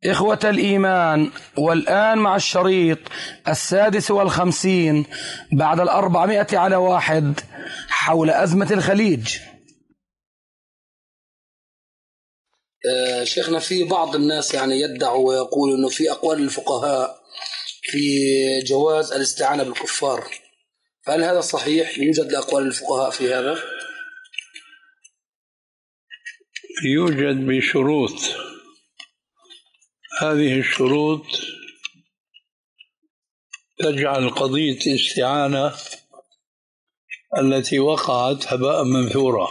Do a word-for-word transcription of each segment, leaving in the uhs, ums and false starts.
إخوة الإيمان، والآن مع الشريط السادس والخمسين بعد الأربعمائة على واحد حول أزمة الخليج. آه شيخنا، في بعض الناس يعني يدعوا ويقول أنه في أقوال الفقهاء في جواز الاستعانة بالكفار، فهل هذا صحيح؟ يوجد أقوال الفقهاء في هذا؟ يوجد بشروط. هذه الشروط تجعل قضية الاستعانة التي وقعت هباء منثورا.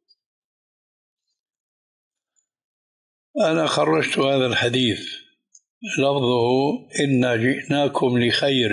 أنا خرجت هذا الحديث لفظه إنا جئناكم لخير،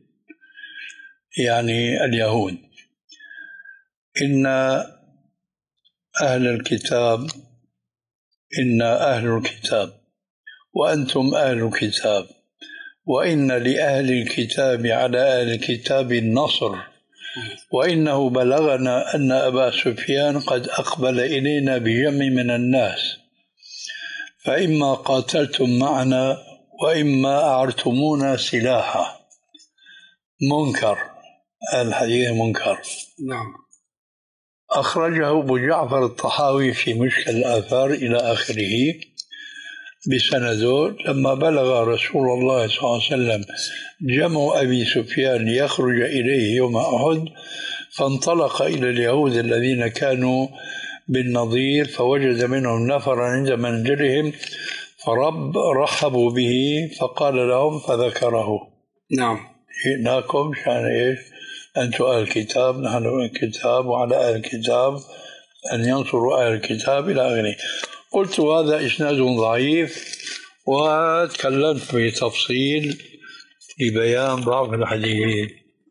يعني اليهود، إن أهل الكتاب إنا أهل الكتاب وأنتم أهل الكتاب، وإن لأهل الكتاب على أهل الكتاب النصر، وإنه بلغنا أن أبا سفيان قد أقبل إلينا بجمع من الناس، فإما قاتلتم معنا وإما أعرتمونا سلاحا. منكر، الحديث منكر. نعم. أخرجه أبو جعفر الطحاوي في مشكل الآثار إلى آخره بسنده. لما بلغ رسول الله صلى الله عليه وسلم جمع أبي سفيان ليخرج إليه يوم أحد، فانطلق إلى اليهود الذين كانوا بالنظير، فوجد منهم نفرا عند منزلهم فرب رحبوا به، فقال لهم فذكره. نعم. جئناكم شان إيش؟ أنتم أهل الكتاب، نحن أهل الكتاب، وعلى أهل الكتاب أن ينصروا أهل الكتاب إلى آخره. قلت هذا إسناد ضعيف، وتكلمت بتفصيل لبيان ضعف الحديث.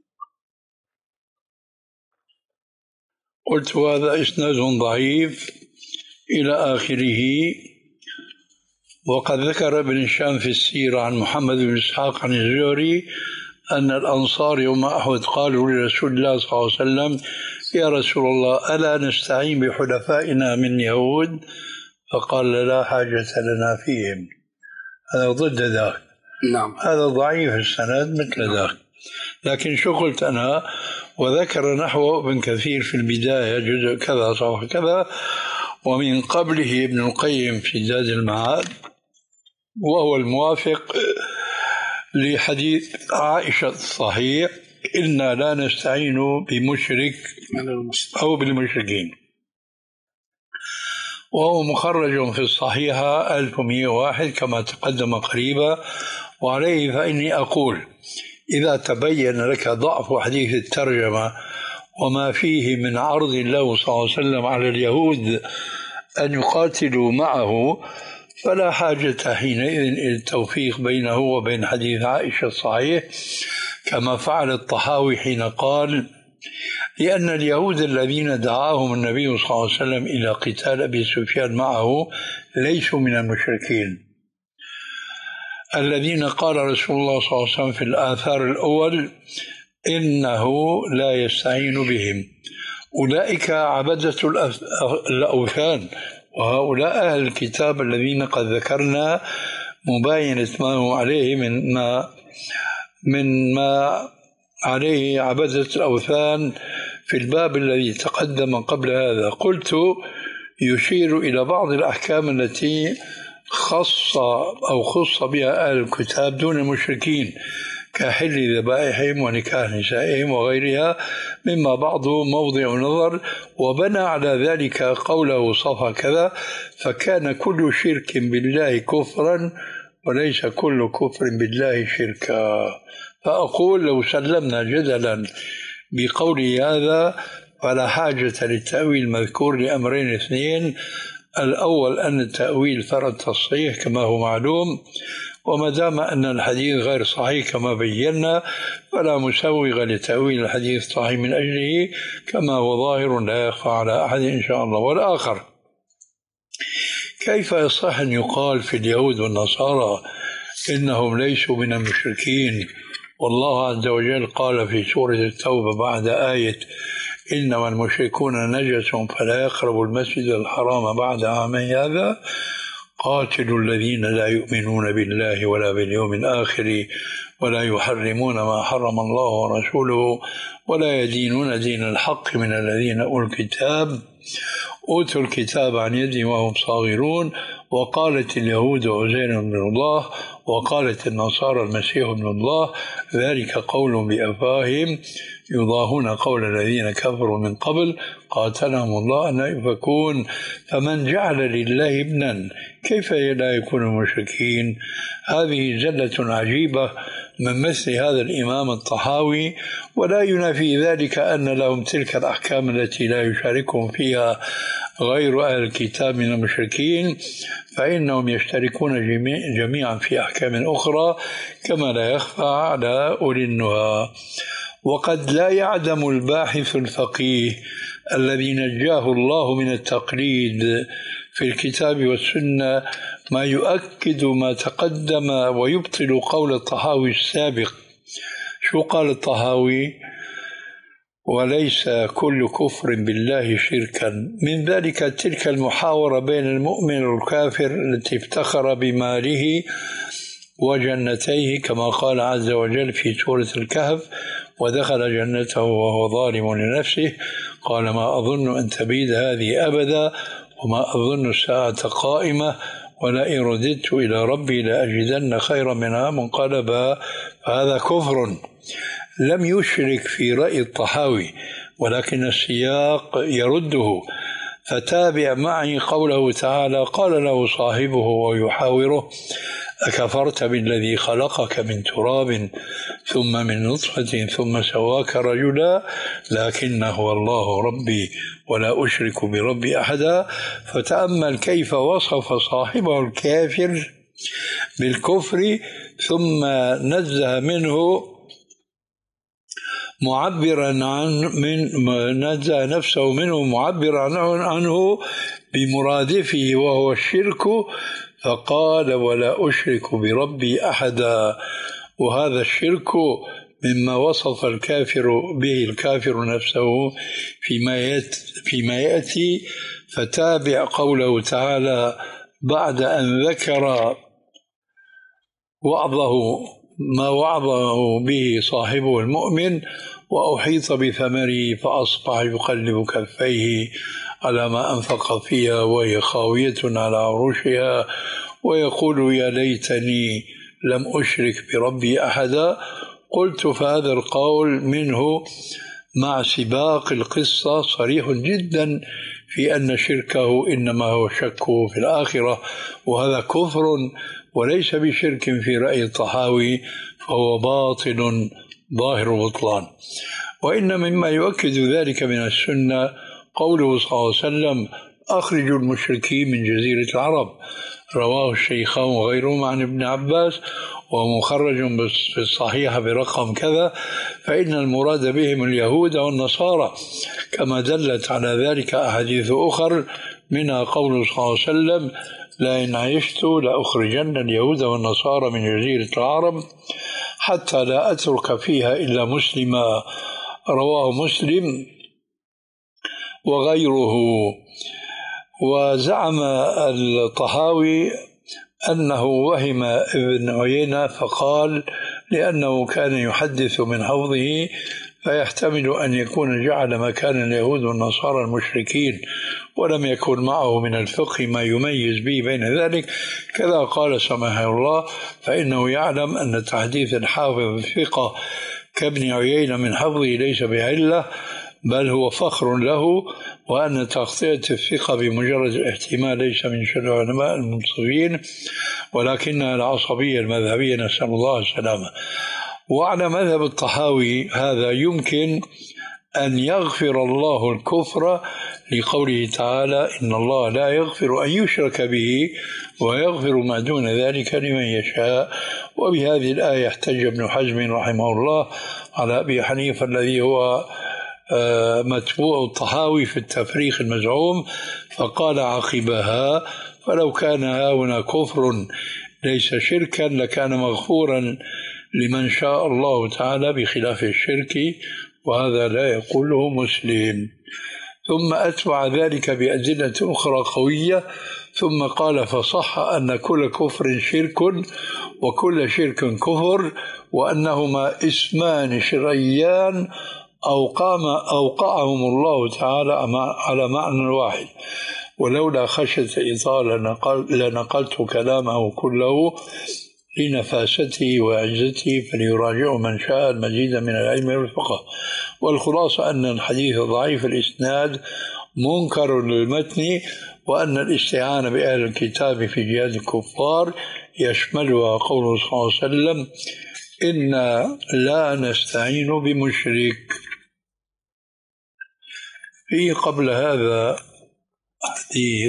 قلت هذا إسناد ضعيف إلى آخره. وقد ذكر ابن هشام في السيرة عن محمد بن إسحاق عن الزهري أن الأنصار يوم أحد قالوا لرسول الله صلى الله عليه وسلم يا رسول الله ألا نستعين بحلفائنا من يهود؟ فقال لا حاجة لنا فيهم. هذا ضد ذاك. نعم. هذا ضعيف السند مثل ذاك. لكن شو قلت أنا؟ وذكر نحو ابن كثير في البداية جزء كذا صفحة كذا، ومن قبله ابن القيم في زاد المعاد، وهو الموافق لحديث عائشة الصحيح إنا لا نستعين بمشرك أو بالمشركين، وهو مخرج في الصحيحة ألف ومئة وواحد كما تقدم قريبا. وعليه فإني أقول إذا تبين لك ضعف حديث الترجمة وما فيه من عرض له صلى الله عليه وسلم على اليهود أن يقاتلوا معه، فلا حاجة حينئذ إلى التوفيق بينه وبين حديث عائشة الصحيح، كما فعل الطحاوي حين قال لأن اليهود الذين دعاهم النبي صلى الله عليه وسلم إلى قتال أبي سفيان معه ليسوا من المشركين الذين قال رسول الله صلى الله عليه وسلم في الآثار الأول إنه لا يستعين بهم. أولئك عبدة الأوثان، وهؤلاء أهل الكتاب الذين قد ذكرنا مباينة ما هو عليه من ما من ما عليه عبدة الأوثان في الباب الذي تقدم قبل هذا. قلت يشير إلى بعض الأحكام التي خص أو خص بها أهل الكتاب دون المشركين، كحل ذبائحهم ونكاح نسائهم وغيرها، مما بعضه موضع نظر، وبنى على ذلك قوله صفا كذا فكان كل شرك بالله كفرا وليس كل كفر بالله شركا. فأقول لو سلمنا جدلا بقول هذا فلا حاجة للتأويل المذكور لأمرين اثنين: الأول أن التأويل فرد تصحيح كما هو معلوم، وما دام أن الحديث غير صحيح كما بينا فلا مسوغ لتأويل الحديث صحيح من أجله كما هو ظاهر لا يخفى على أحد إن شاء الله. والآخر، كيف يصح أن يقال في اليهود والنصارى إنهم ليسوا من المشركين والله عز وجل قال في سورة التوبة بعد آية إنما المشركون نجس فلا يقربوا المسجد الحرام بعد عامي هذا، قاتلوا الذين لا يؤمنون بالله ولا باليوم الآخر ولا يحرمون ما حرم الله ورسوله ولا يدينون دين الحق من الذين أوتوا الكتاب أوتوا الكتاب عن يد وهم صاغرون وقالت اليهود عزير بن الله وقالت النصارى المسيح ابن الله ذلك قول بأفواههم يضاهون قول الذين كفروا من قبل قاتلهم الله أن يؤفكون فمن جعل لله ابنا كيف لا يكون المشركين. هذه زلة عجيبة من مثل هذا الإمام الطحاوي، ولا ينافي ذلك أن لهم تلك الأحكام التي لا يشاركهم فيها غير أهل الكتاب من المشركين، فإنهم يشتركون جميعا في أحكام أخرى كما لا يخفى على أولي النهى. وقد لا يعدم الباحث الفقيه الذي نجاه الله من التقليد في الكتاب والسنة ما يؤكد ما تقدم ويبطل قول الطحاوي السابق. شو قال الطحاوي؟ وليس كل كفر بالله شركا، من ذلك تلك المحاورة بين المؤمن والكافر التي افتخر بماله وجنتيه كما قال عز وجل في سورة الكهف ودخل جنته وهو ظالم لنفسه قال ما أظن أن تبيد هذه أبدا وما أظن الساعة قائمة ولئن رددت إلى ربي لأجدن خيرا منها منقلبا. فهذا كفر لم يشرك في رأي الطحاوي ولكن السياق يرده. فتابع معي قوله تعالى قال له صاحبه ويحاوره أكفرت بالذي خلقك من تراب ثم من نطفة ثم سواك رجلا لكن هو الله ربي ولا أشرك بربي أحدا. فتأمل كيف وصف صاحبه الكافر بالكفر ثم نزه منه معبرا عن من نزه نفسه منه معبرا عنه بمرادفه وهو الشرك فقال ولا أشرك بربي أحدا. وهذا الشرك مما وصف الكافر به الكافر نفسه فيما فيما يأتي. فتابع قوله تعالى بعد أن ذكر وعظه ما وعظه به صاحبه المؤمن وأحيط بثمره فأصبح يقلب كفيه على ما أنفق فيها وهي خاوية على عروشها ويقول يا ليتني لم أشرك بربي أحدا. قلت فهذا القول منه مع سباق القصة صريح جدا في أن شركه إنما هو شكه في الآخرة وهذا كفر وليس بشرك في رأي الطحاوي فهو باطل ظاهر بطلان. وإن مما يؤكد ذلك من السنة قوله صلى الله عليه وسلم أخرجوا المشركين من جزيرة العرب رواه الشيخان وغيرهما عن ابن عباس ومخرج في الصحيح برقم كذا فإن المراد بهم اليهود والنصارى كما دلت على ذلك أحاديث أخر منها قوله صلى الله عليه وسلم لئن عشت لأخرجن اليهود والنصارى من جزيرة العرب حتى لا أترك فيها إلا مسلما رواه مسلم وغيره. وزعم الطحاوي أنه وهم ابن عيينة فقال لأنه كان يحدث من حوضه فيحتمل أن يكون جعل مكان اليهود والنصارى المشركين ولم يكن معه من الفقه ما يميز به بين ذلك كذا قال سمحه الله فإنه يعلم أن تحديث الحافظ الثقة كابن عيينة من حفظه ليس بعلة بل هو فخر له وأن تغطية الثقة بمجرد الاحتمال ليس من شأن العلماء المنصفين ولكنها العصبية المذهبية نسأل الله السلامة. وعلى مذهب الطحاوي هذا يمكن أن يغفر الله الكفر لقوله تعالى إن الله لا يغفر أن يشرك به ويغفر ما دون ذلك لمن يشاء. وبهذه الآية احتج ابن حزم رحمه الله على أبي حنيفة الذي هو متبوع الطحاوي في التفريق المزعوم فقال عقبها فلو كان هنا كفر ليس شركا لكان مغفورا لمن شاء الله تعالى بخلاف الشرك وهذا لا يقوله مسلم. ثم أتبع ذلك بأدلة أخرى قوية، ثم قال فصح أن كل كفر شرك وكل شرك كفر، وأنهما اسمان شرعيان أوقعهم الله تعالى على معنى واحد، ولولا خشية إطالة لنقلت كلامه كله لنفاسته وعزته، فليراجعه من شاء المزيد من العلم والفقه. والخلاصة أن الحديث ضعيف الإسناد منكر للمتن، وأن الاستعانة بأهل الكتاب في جهاد الكفار يشملها قوله صلى الله عليه وسلم إنا لا نستعين بمشرك. في قبل هذا حديث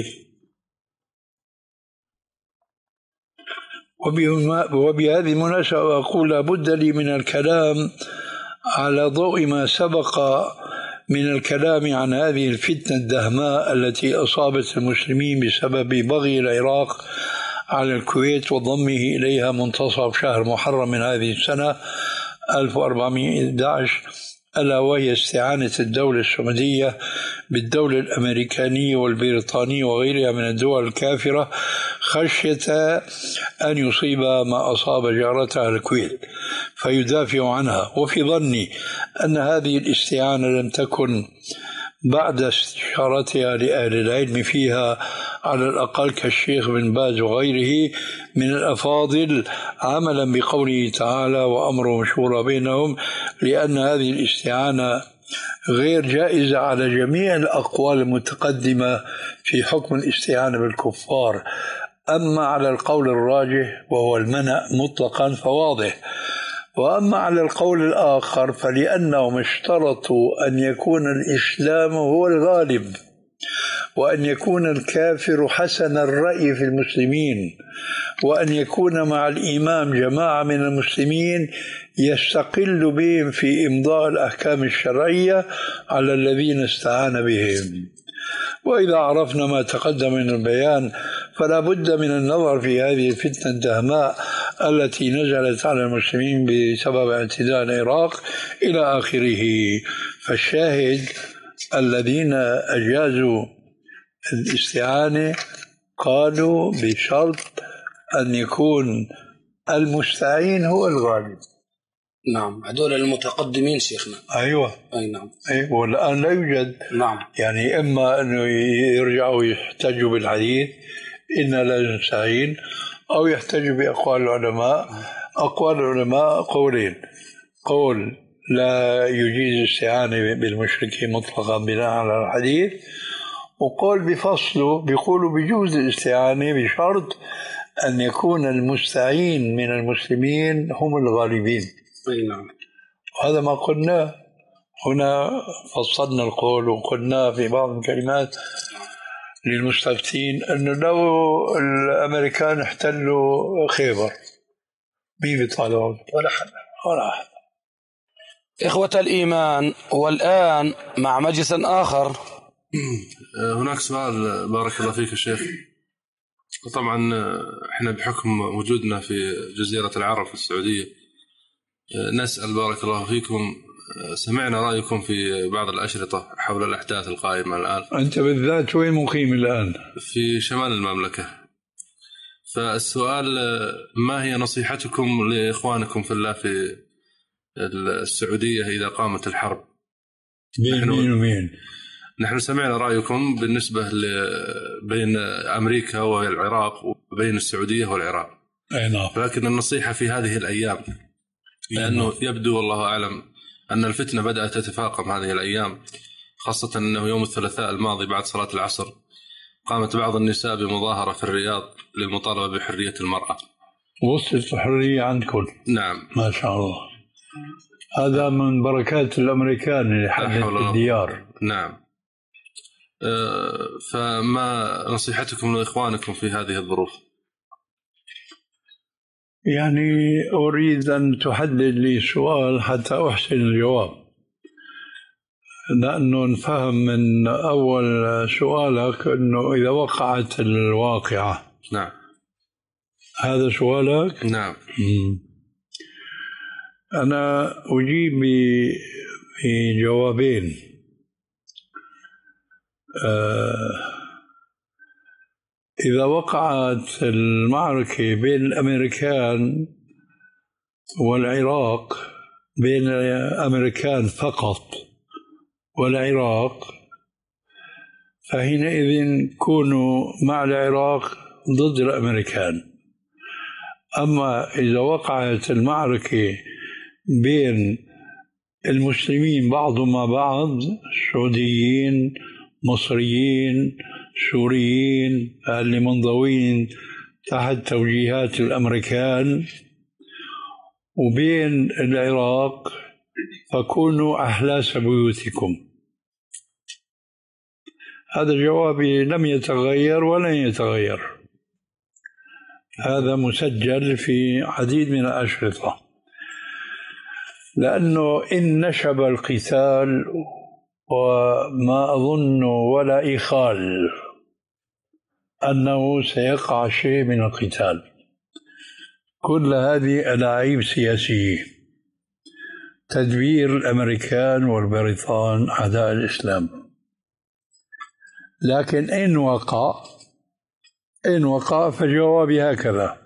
وبهذه المناسبة أقول لابد لي من الكلام على ضوء ما سبق من الكلام عن هذه الفتنة الدهماء التي أصابت المسلمين بسبب بغي العراق على الكويت وضمه إليها منتصف شهر محرم من هذه السنة ألف وأربعمائة وأحد عشر، ألا وهي استعانة الدولة السعودية بالدولة الأمريكانية والبريطانية وغيرها من الدول الكافرة خشية أن يصيب ما أصاب جارتها الكويت فيدافع عنها. وفي ظني أن هذه الاستعانة لم تكن بعد استشارتها لأهل العلم فيها على الأقل كالشيخ بن باز وغيره من الأفاضل عملا بقوله تعالى وأمرهم شورى بينهم، لأن هذه الاستعانة غير جائزة على جميع الأقوال المتقدمة في حكم الاستعانة بالكفار. أما على القول الراجح وهو المنع مطلقا فواضح، وأما على القول الآخر فلأنهم اشترطوا أن يكون الإسلام هو الغالب وأن يكون الكافر حسن الرأي في المسلمين وأن يكون مع الإمام جماعة من المسلمين يستقل بهم في إمضاء الأحكام الشرعية على الذين استعان بهم. وإذا عرفنا ما تقدم من البيان فلا بد من النظر في هذه الفتنة الدهماء التي نزلت على المسلمين بسبب اعتداء العراق إلى آخره. فالشاهد الذين أجازوا الاستعانة قالوا بشرط أن يكون المستعين هو الغالب. نعم، هذول المتقدمين شيخنا. أيوة. أي نعم. أيوة. والآن لا يوجد. نعم. يعني إما أنه يرجعوا يحتجوا بالحديث إنا لا نستعين، أو يحتجوا بأقوال العلماء. أقوال العلماء قولين: قول لا يجيز الاستعانة بالمشركين مطلقا بناء على الحديث، وقول بفصله بيقولوا بيجوز الاستعانة بشرط أن يكون المستعين من المسلمين هم الغالبين. أي نعم. وهذا ما قلنا هنا، فصلنا القول وقلنا في بعض الكلمات للمستفتين أنه لو الأمريكان احتلوا خيبر مين بيطالعون؟ ولا حد ولا حد. إخوة الإيمان، والآن مع مجلس آخر. هناك سؤال بارك الله فيك الشيخ. طبعا احنا بحكم وجودنا في جزيرة العرب في السعودية نسأل بارك الله فيكم، سمعنا رأيكم في بعض الأشرطة حول الأحداث القائمة الآن. أنت بالذات وين مقيم الآن؟ في شمال المملكة. فالسؤال ما هي نصيحتكم لإخوانكم في الله في السعودية إذا قامت الحرب؟ بين مين ومين؟ نحن سمعنا رأيكم بالنسبة بين أمريكا والعراق وبين السعودية والعراق. أي نعم. لكن النصيحة في هذه الأيام، لأنه يبدو والله أعلم أن الفتنة بدأت تتفاقم هذه الأيام، خاصة أنه يوم الثلاثاء الماضي بعد صلاة العصر قامت بعض النساء بمظاهرة في الرياض للمطالبة بحرية المرأة. وصلت الحرية عندكم؟ نعم ما شاء الله. هذا من بركات الأمريكان اللي حدث الديار. نعم. أه فما نصيحتكم لإخوانكم في هذه الظروف؟ يعني أريد أن تحدد لي سؤال حتى أحسن الجواب، لأنه نفهم من أول سؤالك أنه إذا وقعت الواقعة. نعم. هذا سؤالك؟ نعم. أنا أجيب في جوابين. إذا وقعت المعركة بين الأمريكان والعراق، بين الأمريكان فقط والعراق، فحينئذ كونوا مع العراق ضد الأمريكان. أما إذا وقعت المعركة بين المسلمين بعضهم مع بعض، سعوديين، مصريين، سوريين، اللي منضوين تحت توجيهات الأمريكان، وبين العراق، فكونوا أحلاس بيوتكم. هذا جوابي لم يتغير ولن يتغير، هذا مسجل في عديد من الأشرطة، لأنه إن نشب القتال وما أظن ولا إخال أنه سيقع شيء من القتال. كل هذه ألاعيب سياسية، تدبير الأمريكان والبريطان أعداء الإسلام. لكن إن وقع إن وقع فجوابي هكذا: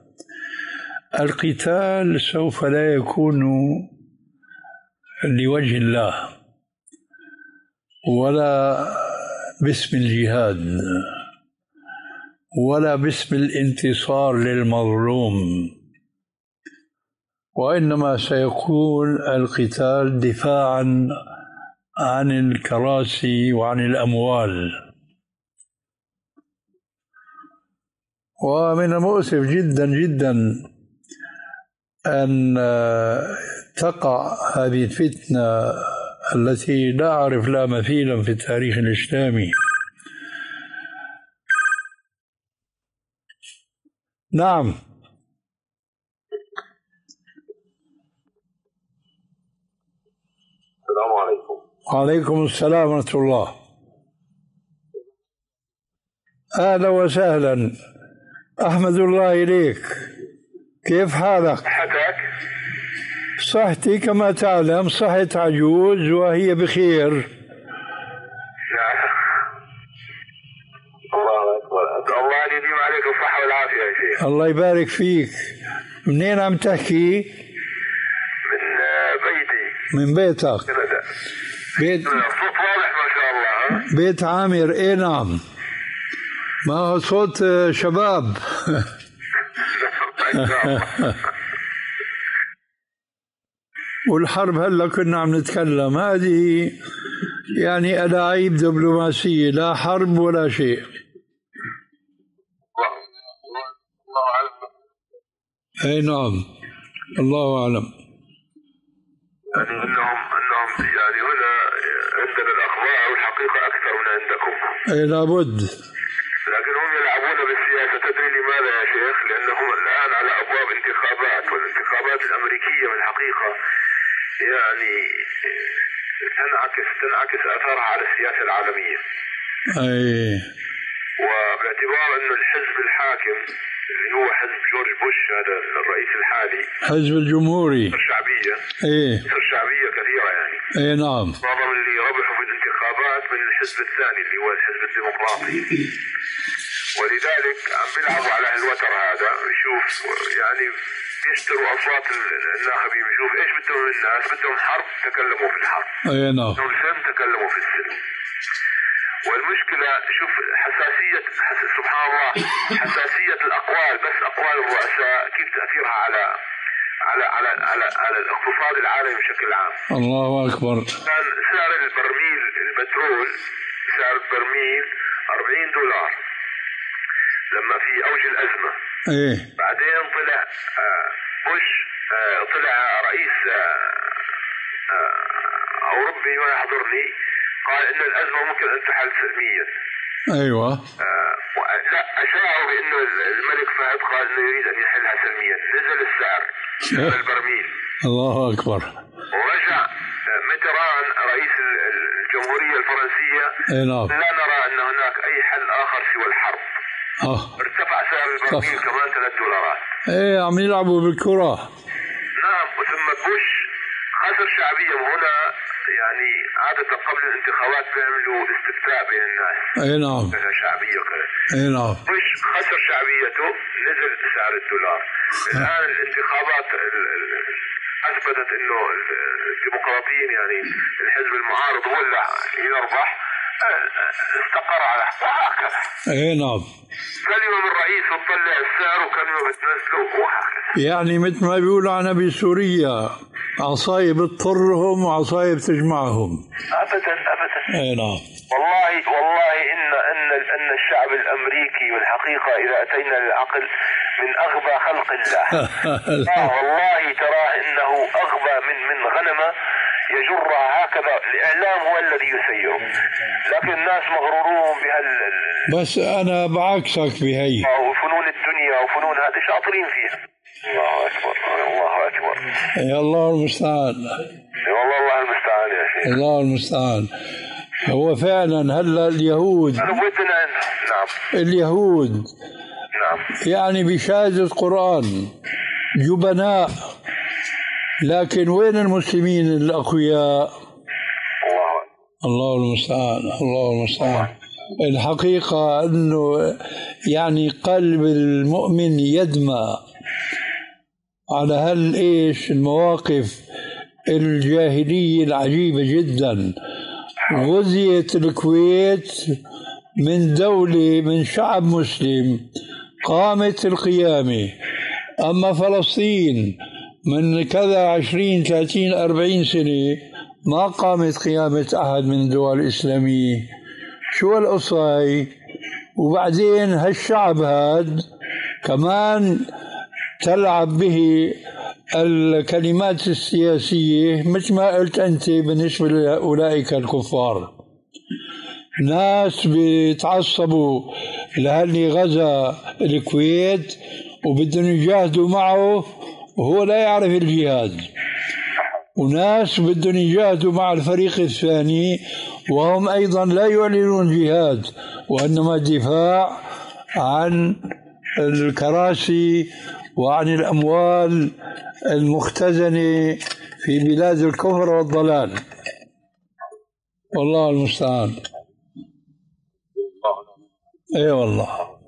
القتال سوف لا يكون لوجه الله ولا باسم الجهاد ولا باسم الانتصار للمظلوم، وإنما سيكون القتال دفاعا عن الكراسي وعن الأموال. ومن المؤسف جدا جدا أن تقع هذه الفتنة التي لا أعرف لها مثيلا في التاريخ الإسلامي. نعم. السلام عليكم. وعليكم السلام ورحمة الله. أهلا وسهلا، أحمد الله إليك. كيف حالك؟ صحتك؟ صحتي كما تعلم صحة عجوز وهي بخير. الله أكبر، الله يديم عليك الصحة والعافية يا شيخ. الله يبارك فيك. منين عم تحكي؟ من بيتي. من بيتك؟ كندا. بيت الصوت واضح ما شاء الله. ها؟ بيت عامر. ايه نعم، ما هو صوت شباب. والحرب هلا كنا عم نتكلم، هذه يعني ألاعيب دبلوماسية، لا حرب ولا شيء. الله أعلم. اي نعم، الله أعلم. يعني انهم انهم يعني هنا عندنا الاخبار والحقيقه اكثر من عندكم. اي لابد. لكن هم يلعبون بالسياسه، تدري لماذا يا شيخ؟ لانهم الان على ابواب انتخابات، والانتخابات الامريكيه في الحقيقه يعني تنعكس تنعكس اثارها على السياسه العالميه. اي. وباعتبار انه الحزب الحاكم اللي هو حزب جورج بوش، هذا الرئيس الحالي، حزب الجمهوري، الشعبيه، ايه الشعبيه كثيره يعني. ايه نعم. معظم اللي ربحوا في الانتخابات من الحزب الثاني اللي هو الحزب الديمقراطي، ولذلك عم بيلعبوا على الوتر هذا. يشوف يعني بيشتروا اصوات الناخبين، بيشوف ايش بدهم من الناس، بدهم حرب تكلموا في الحرب، ايه نعم، بدهم سلم تكلموا في السلم. والمشكله شوف حساسيه حس... سبحان الله، حساسيه الاقوال، بس اقوال الرؤساء كيف تاثيرها على على على على, على الاقتصاد العالمي بشكل عام. الله اكبر. كان سعر البرميل البترول، سعر البرميل أربعين دولار لما في اوج الازمه. ايه. بعدين طلع بوش، طلع رئيس اوروبي ما يحضرني، قال ان الازمه ممكن ان تحل سلميا. ايوه. آه لا، اشاعوا بانه الملك فهد قال انه يريد ان يحلها سلميا، نزل السعر سعر البرميل. الله اكبر. ورجع ميتران رئيس الجمهوريه الفرنسيه، اي نعم، لا نرى ان هناك اي حل اخر سوى الحرب. اه ارتفع سعر البرميل كمان ثلاث دولارات. ايه عم يلعبوا بالكره. نعم. وثم بوش خسر شعبيه، وهنا يعني عاد عادة قبل الانتخابات بيعملوا استفتاء بين الناس. اي نعم. شعبية وكذا. اي نعم. مش خسر شعبيته نزل سعر الدولار. الآن الانتخابات أثبتت إنه الديمقراطيين يعني الحزب المعارض هو اللي يربح، استقر على وهكذا. اي نعم. كل يوم الرئيس بتطلع السعر وكل يوم بتنزله وهكذا. يعني مثل ما بيقولوا عنا بسوريا عصاية بتضرهم وعصاية بتجمعهم. أبدا أبدا. اي نعم. والله والله إن إن إن الشعب الأمريكي والحقيقة إذا أتينا للعقل من أغبى خلق الله. آه والله ترى إنه أغبى من من غنمة يجرها هكذا. الإعلام هو الذي يسيره، لكن الناس مغرورون بهال. بس أنا بعكسك بهي. وفنون الدنيا وفنون هذه شاطرين فيها. الله أكبر الله أكبر. يا الله المستعان. والله الله المستعان يا شيخ. الله المستعان. هو فعلا هلا اليهود. نعم. اليهود. نعم. يعني بشهادة القرآن جبناء، لكن وين المسلمين الأقوياء؟ الله الله المستعان. الله المستعان. الحقيقة أنه يعني قلب المؤمن يدمى على هالإيش المواقف الجاهلية العجيبة جدا. غزيت الكويت من دولة من شعب مسلم قامت القيامة، أما فلسطين من كذا عشرين ثلاثين أربعين سنة ما قامت قيامة أحد من الدول الإسلامية. شو القصة هاي؟ وبعدين هالشعب هاد كمان تلعب به الكلمات السياسية مثل ما قلت أنت بالنسبة لأولئك الكفار. ناس بيتعصبوا لهاللي غزا الكويت وبدهم يجاهدوا معه وهو لا يعرف الجهاد، وناس بدهم يجاهدوا مع الفريق الثاني وهم أيضا لا يعلنون جهاد وإنما دفاع عن الكراسي وعن الأموال المختزنة في بلاد الكفر والضلال. والله المستعان. اي والله.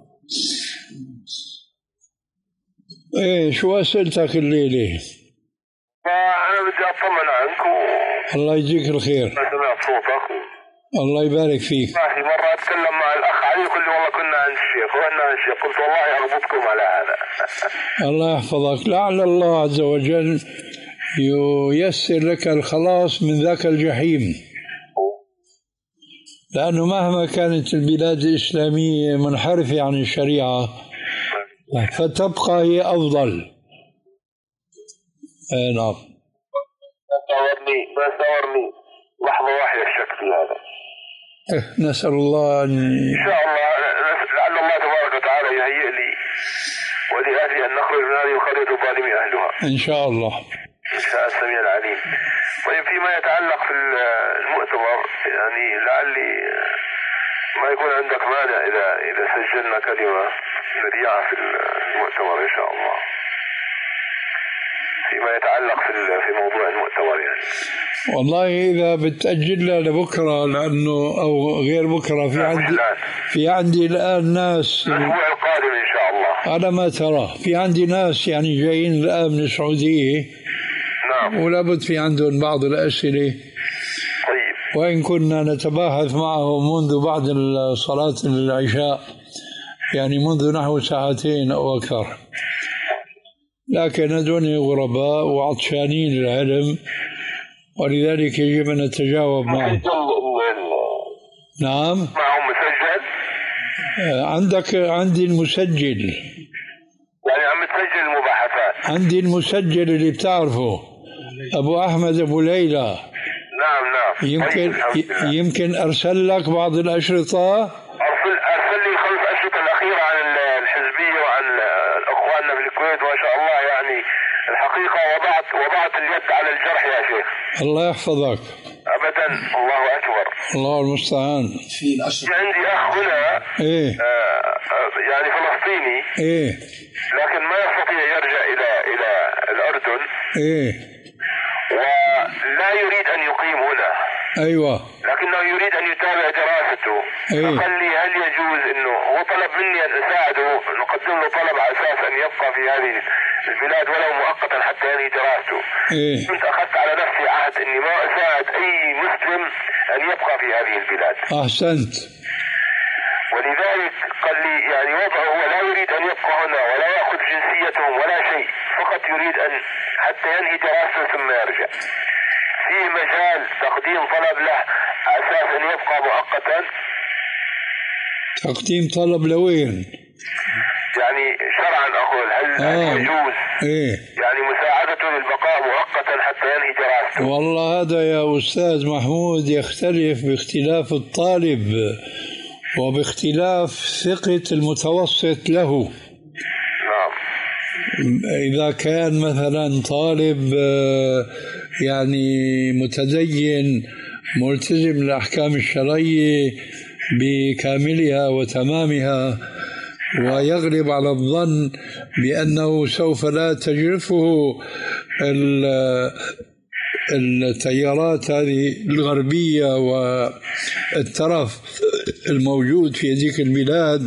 ايه شو اسئلتك الليله؟ فانا بدي اطمن عنك و... الله يجزيك الخير. سمعت صوتك و... الله يبارك فيك. ماشي. مرة اتكلم مع الاخ علي يقول لي والله كنا عند الشيخ وقلنا عند الشيخ، قلت والله اربطكم على هذا. الله يحفظك. لعل الله عز وجل ييسر لك الخلاص من ذاك الجحيم، لأنه مهما كانت البلاد الإسلامية منحرفة عن الشريعة فتبقى هي أفضل. اي نعم. ما صورني ما صورني لحظة واحدة الشك في هذا. إيه نسأل الله أن إن شاء الله لعل الله تبارك وتعالى يهيئ لي ولأهلي أن نخرج من هذه القرية الظالم أهلها إن شاء الله. إن شاء السميع العليم. طيب فيما يتعلق في المؤتمر يعني لعلي ما يكون عندك مانع إذا إذا سجلنا كلمة نذيعها في المؤتمر إن شاء الله، فيما يتعلق في في موضوع المؤتمر يعني. والله إذا بتأجلها لبكرة لأنه أو غير بكرة في عندي في عندي الآن ناس الأسبوع القادم إن شاء الله. على ما ترى في عندي ناس يعني جايين الآن من السعودية. نعم. ولا بد في عندهم بعض الأسئلة. طيب. وإن كنا نتباحث معهم منذ بعد صلاة العشاء يعني منذ نحو ساعتين أو أكثر، لكن هذول غرباء وعطشانين للعلم ولذلك يجب أن نتجاوب معهم. نعم. معهم مسجل؟ عندك عندي المسجل. يعني عم تسجل المباحثات؟ عندي المسجل اللي بتعرفه أبو أحمد أبو ليلى. نعم نعم. يمكن يمكن أرسل لك بعض الأشرطة. أرسل أرسل لي خمس أشرطة الأخيرة عن الحزبية وعن أخواننا في الكويت ما شاء الله يعني الحقيقة وضعت وضعت اليد على الجرح يا شيخ. الله يحفظك. أبدا. الله أكبر. الله المستعان. في الأشرطة عندي أخ هنا إيه آه يعني فلسطيني إيه لكن ما يستطيع يرجع إلى إلى الأردن إيه ولا يريد أن يقيم هنا أيوة، لكنه يريد أن يتابع دراسته. أيه. فقال لي هل يجوز أنه هو طلب مني أن أساعده، نقدم له طلب على أساس أن يبقى في هذه البلاد ولو مؤقتا حتى ينهي دراسته. إيه؟ كنت أخذت على نفسي عهد أني ما أساعد أي مسلم أن يبقى في هذه البلاد. أحسنت. ولذلك قال لي يعني وضعه هو لا يريد أن يبقى هنا ولا يأخذ جنسيتهم ولا شيء، فقط يريد أن حتى ينهي دراسته ثم يرجع. في مجال تقديم طلب له على أساس أن يبقى مؤقتا. تقديم طلب لوين؟ يعني شرعا أقول هل آه. يجوز إيه؟ يعني مساعدته للبقاء مؤقتا حتى ينهي دراسته؟ والله هذا يا أستاذ محمود يختلف باختلاف الطالب وباختلاف ثقة المتوسط له. نعم. إذا كان مثلا طالب يعني متدين ملتزم بالأحكام الشرعية بكاملها وتمامها ويغلب على الظن بأنه سوف لا تجرفه التيارات هذه الغربية والترف الموجود في هذيك البلاد،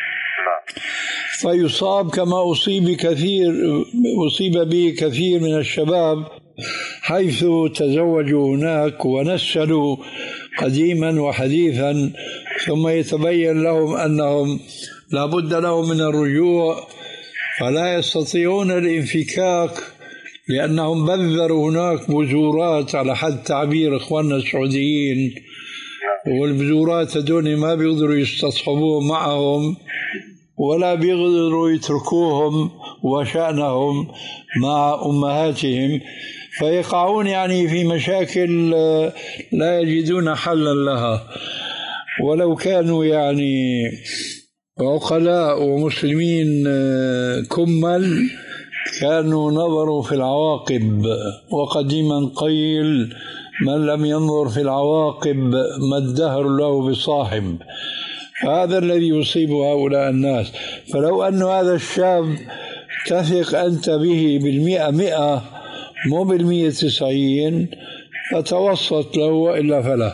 فيصاب كما أصيب كثير أصيب به كثير من الشباب حيث تزوجوا هناك ونسلوا قديما وحديثا، ثم يتبين لهم أنهم لا بد لهم من الرجوع فلا يستطيعون الانفكاك لأنهم بذروا هناك بذورات على حد تعبير إخواننا السعوديين، والبذورات هذول ما بيقدروا يستصحبوهم معهم ولا بيقدروا يتركوهم وشأنهم مع أمهاتهم، فيقعون يعني في مشاكل لا يجدون حلا لها. ولو كانوا يعني عقلاء ومسلمين كمل كانوا نظروا في العواقب، وقديما قيل من لم ينظر في العواقب ما الدهر له بصاحب. هذا الذي يصيب هؤلاء الناس. فلو أن هذا الشاب تثق أنت به بالمئة مئة مو بالمئة تسعين فتوسط له وإلا فلا.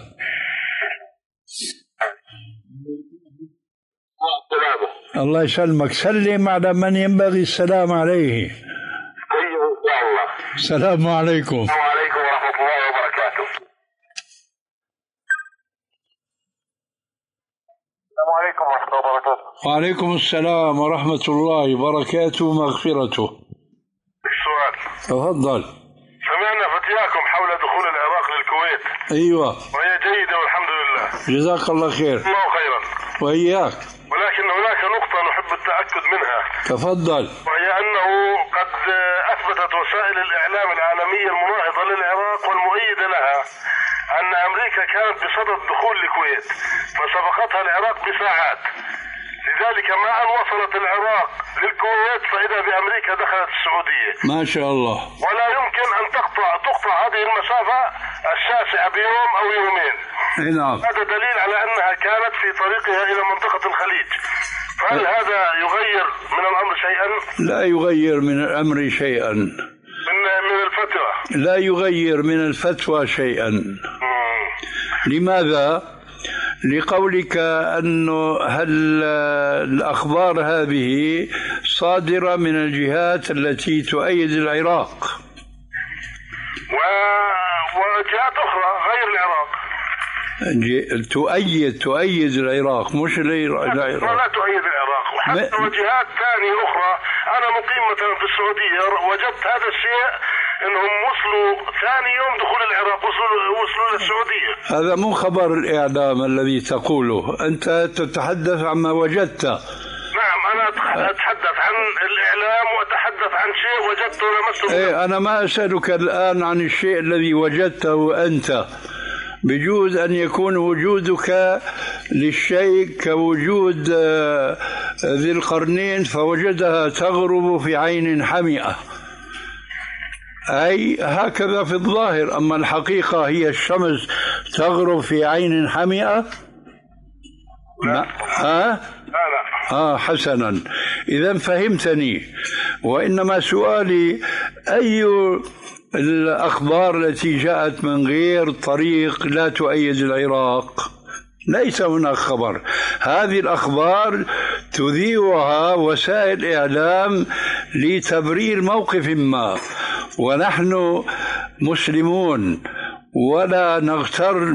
الله يسلمك. سلم على من ينبغي السلام عليه. السلام عليكم. وعليكم ورحمة الله وبركاته. السلام عليكم ورحمة الله وبركاته. وعليكم السلام ورحمة الله وبركاته ومغفرته. السؤال. تفضل. سمعنا فتياكم حول دخول العراق للكويت. أيوة. وهي جيدة والحمد لله. جزاك الله خير. الله خيرا. وإياك. ولكن هناك نقطة نحب التأكد منها. تفضل. وهي أنه قد أثبتت وسائل الإعلام العالمية المناهضة للعراق والمؤيدة لها أن أمريكا كانت بصدد دخول الكويت فسبقتها العراق بساعات، لذلك ما أن وصلت العراق للكويت فإذا بأمريكا دخلت السعودية. ما شاء الله. ولا يمكن أن تقطع تقطع هذه المسافة الشاسعة بيوم أو يومين. نعم. هذا دليل على أنها كانت في طريقها إلى منطقة الخليج. فهل هذا يغير من الأمر شيئا؟ لا يغير من الأمر شيئا. من من الفتوى. لا يغير من الفتوى شيئا. لماذا؟ لقولك أنه هل الأخبار هذه صادرة من الجهات التي تؤيد العراق و... وجهات أخرى غير العراق تؤيد تؤيد العراق مش العراق. لا, لا تؤيد العراق، وحتى ما... وجهات ثانية أخرى. أنا مقيم مثلا في السعودية وجدت هذا الشيء انهم وصلوا ثاني يوم دخول العراق وصلوا وصلوا للسعوديه. هذا مو خبر الاعلام الذي تقوله، انت تتحدث عما وجدت. نعم انا اتحدث عن الاعلام واتحدث عن شيء وجدته لمسته. ايه انا ما اسالك الان عن الشيء الذي وجدته انت. بجوز ان يكون وجودك للشيء كوجود ذي القرنين فوجدها تغرب في عين حمئة، أي هكذا في الظاهر، أما الحقيقة هي الشمس تغرب في عين حمئة. لا. ها؟ لا. آه حسنا، إذا فهمتني. وإنما سؤالي أي الأخبار التي جاءت من غير طريق لا تؤيد العراق. ليس هناك خبر، هذه الأخبار تذيعها وسائل إعلام لتبرير موقف ما، ونحن مسلمون ولا نغتر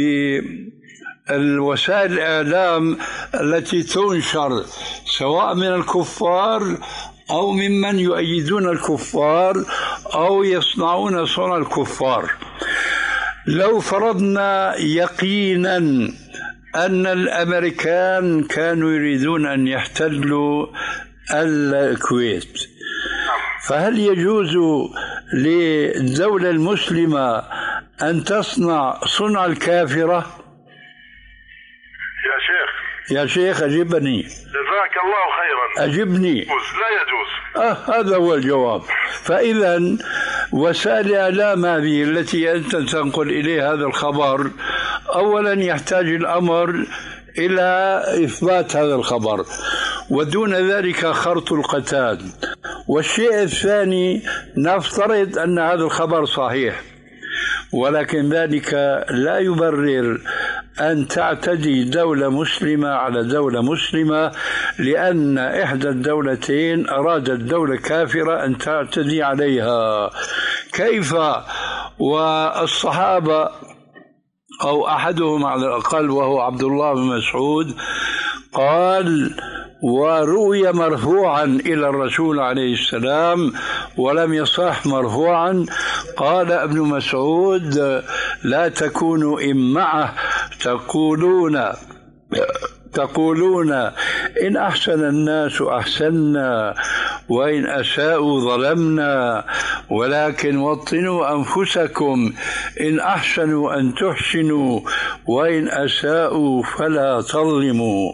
بالوسائل الإعلام التي تنشر سواء من الكفار أو ممن يؤيدون الكفار أو يصنعون صنع الكفار. لو فرضنا يقينا أن الأمريكان كانوا يريدون أن يحتلوا الكويت، فهل يجوز للدولة المسلمة أن تصنع صنع الكافرة؟ يا شيخ يا شيخ أجبني، جزاك الله خيرا. أجبني. لا يجوز. آه هذا هو الجواب. فإذا وسائل الإعلام هذه التي أنت تنقل إليه هذا الخبر، أولا يحتاج الأمر إلى إثبات هذا الخبر، ودون ذلك خرط القتال. والشيء الثاني، نفترض أن هذا الخبر صحيح، ولكن ذلك لا يبرر أن تعتدي دولة مسلمة على دولة مسلمة، لأن إحدى الدولتين أرادت دولة كافرة أن تعتدي عليها. كيف والصحابة أو أحدهم على الأقل وهو عبد الله بن مسعود قال، وروي مرفوعا إلى الرسول عليه السلام ولم يصح مرفوعا، قال ابن مسعود: لا تكونوا إمعة تقولون تقولون إن أحسن الناس أحسنا وإن أساءوا ظلمنا، ولكن وطنوا أنفسكم إن أحسنوا أن تحسنوا وإن أساءوا فلا تظلموا.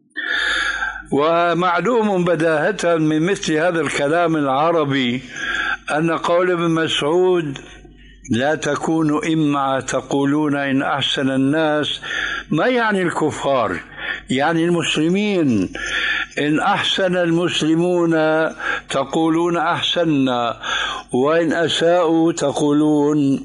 ومعلوم بداهة من مثل هذا الكلام العربي أن قول ابن مسعود لا تكونوا إمعة تقولون إن أحسن الناس ما يعني الكفار، يعني المسلمين. إن أحسن المسلمون تقولون أحسننا، وإن أساءوا تقولون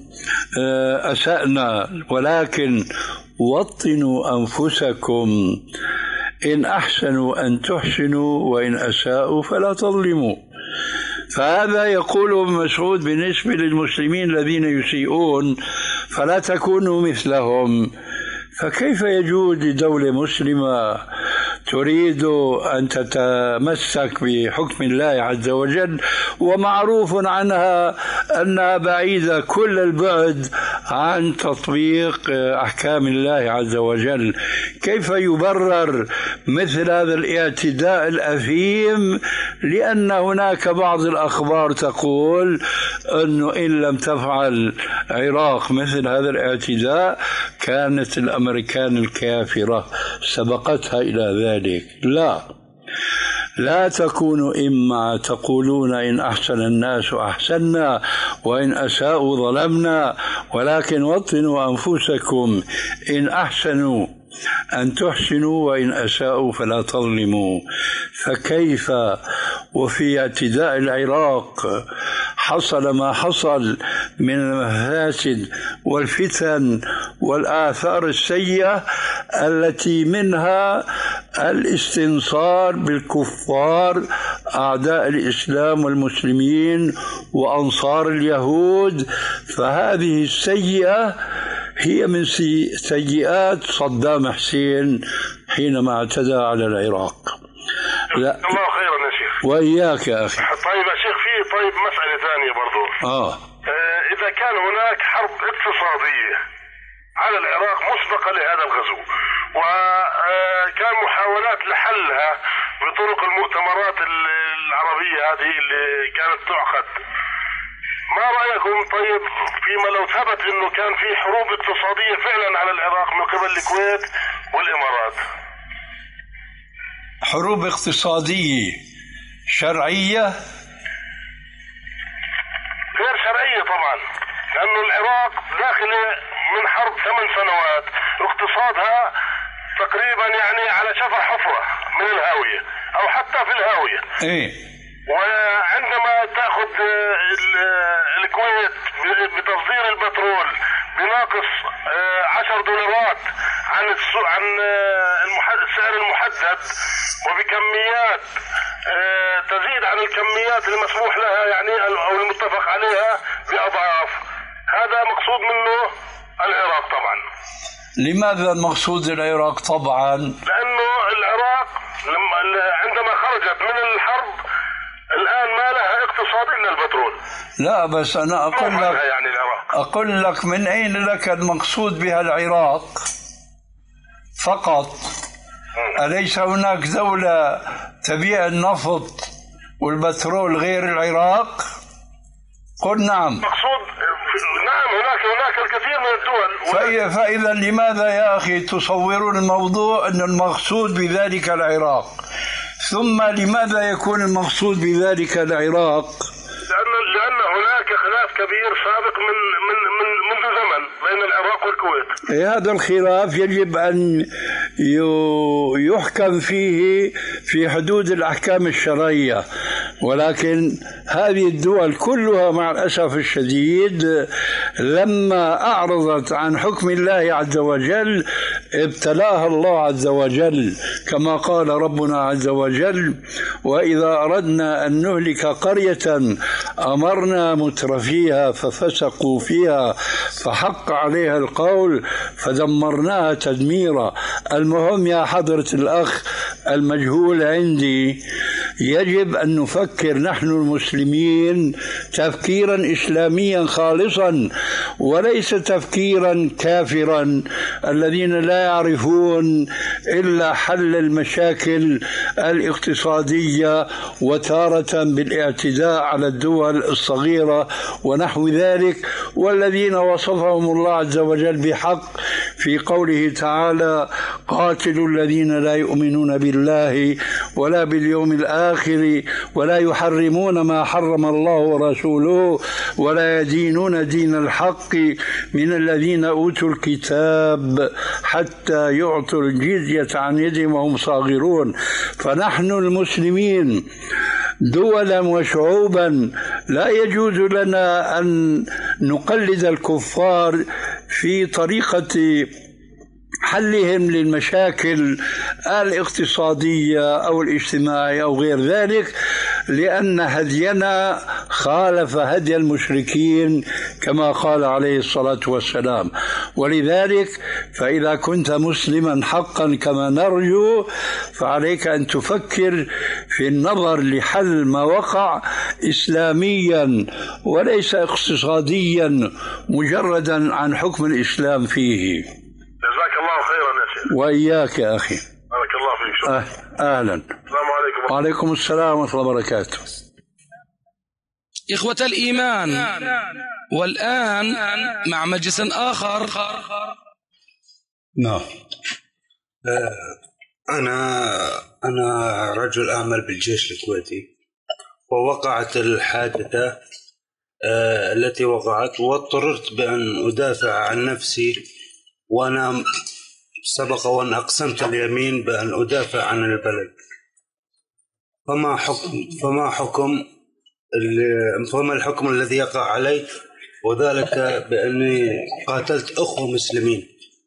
أسأنا، ولكن وطنوا أنفسكم إن أحسنوا أن تحسنوا وإن أساءوا فلا تظلموا. فهذا يقول ابن مسعود بالنسبة للمسلمين الذين يسيئون، فلا تكونوا مثلهم. فكيف يجوز لدولة مسلمة تريد أن تتمسك بحكم الله عز وجل ومعروف عنها أنها بعيدة كل البعد عن تطبيق أحكام الله عز وجل، كيف يبرر مثل هذا الاعتداء الأثيم؟ لأن هناك بعض الأخبار تقول أنه إن لم تفعل العراق مثل هذا الاعتداء كانت الأمريكان الكافرة سبقتها إلى ذلك. لا لا تكونوا إما تقولون إن أحسن الناس أحسننا وإن أساءوا ظلمنا، ولكن وطنوا أنفسكم إن أحسنوا أن تحسنوا وإن أساءوا فلا تظلموا. فكيف وفي اعتداء العراق حصل ما حصل من المفاسد والفتن والآثار السيئة التي منها الاستنصار بالكفار أعداء الإسلام والمسلمين وأنصار اليهود؟ فهذه السيئة هي من سيئات صدام حسين حينما اعتدى على العراق. لا الله خيرا يا شيخ. وإياك يا أخي. طيب يا شيخ، في طيب مسألة ثانية برضو. آه. آه إذا كان هناك حرب اقتصادية على العراق مسبقة لهذا الغزو، وكان محاولات لحلها بطرق المؤتمرات العربية هذه اللي كانت تعقد، ما رأيكم طيب فيما لو ثبت انه كان في حروب اقتصادية فعلا على العراق من قبل الكويت والامارات؟ حروب اقتصادية شرعية؟ غير شرعية طبعا، لانه العراق داخله من حرب ثمان سنوات، اقتصادها تقريبا يعني على شفا حفرة من الهاوية او حتى في الهاوية. ايه. وعندما تأخذ الكويت بتصدير البترول بناقص عشر دولارات عن عن السعر المحدد وبكميات تزيد عن الكميات المسموح لها يعني أو المتفق عليها بأضعاف، هذا مقصود منه العراق طبعا. لماذا المقصود العراق طبعا؟ لأنه العراق لما عندما خرجت من الحرب الآن ما لها اقتصاد إلا البترول. لا بس أنا أقول لك يعني العراق. أقول لك من أين لك المقصود بها العراق فقط؟ أليس هناك دولة تبيع النفط والبترول غير العراق؟ قل نعم. مقصود نعم هناك هناك الكثير من الدول. فإذا, فإذا لماذا يا أخي تصورون الموضوع أن المقصود بذلك العراق؟ ثم لماذا يكون المقصود بذلك العراق؟ لأن لأن هناك خلاف كبير سابق من من من منذ زمن بين العراق والكويت. هذا الخلاف يجب أن يحكم فيه في حدود الأحكام الشرعية، ولكن هذه الدول كلها مع الأسف الشديد لما أعرضت عن حكم الله عز وجل ابتلاها الله عز وجل، كما قال ربنا عز وجل: وإذا أردنا أن نهلك قرية أمرنا مترفيها ففسقوا فيها فحق عليها القول فدمرناها تدميرا. المهم يا حضرة الأخ المجهول عندي، يجب أن نفكر نحن المسلمين تفكيرا إسلاميا خالصا، وليس تفكيرا كافرا الذين لا يعرفون إلا حل المشاكل الاقتصادية وتارة بالاعتداء على الدول الصغيرة ونحو ذلك، والذين وصفهم الله عز وجل بحق في قوله تعالى: قاتلوا الذين لا يؤمنون بالله ولا باليوم الآخر ولا يحرمون ما حرم الله ورسوله ولا يدينون دين الحق من الذين أوتوا الكتاب حتى يعطوا الجزية عن يدهم وهم صاغرون. فنحن المسلمين دولا وشعوبا لا يجوز لنا أن نقلد الكفار في طريقة حلهم للمشاكل الاقتصادية أو الاجتماعية أو غير ذلك، لأن هدينا خالف هدي المشركين كما قال عليه الصلاة والسلام. ولذلك فإذا كنت مسلما حقا كما نرجو فعليك أن تفكر في النظر لحل ما وقع إسلاميا وليس اقتصاديا مجردا عن حكم الإسلام فيه. جزاك الله خيرا يا شيخ. وإياك يا أخي. بارك الله فيك. أه أهلا. السلام عليكم. وعليكم السلام ورحمة الله وبركاته. إخوة الإيمان، والآن مع مجلس آخر. نعم. أنا أنا رجل أعمل بالجيش الكويتي، ووقعت الحادثة التي وقعت واضطررت بأن أدافع عن نفسي، وأنا سبق وأن أقسمت اليمين بأن أدافع عن البلد. فما حكم فما حكم فما الحكم الذي يقع علي، وذلك بأني قاتلت أخوة مسلمين.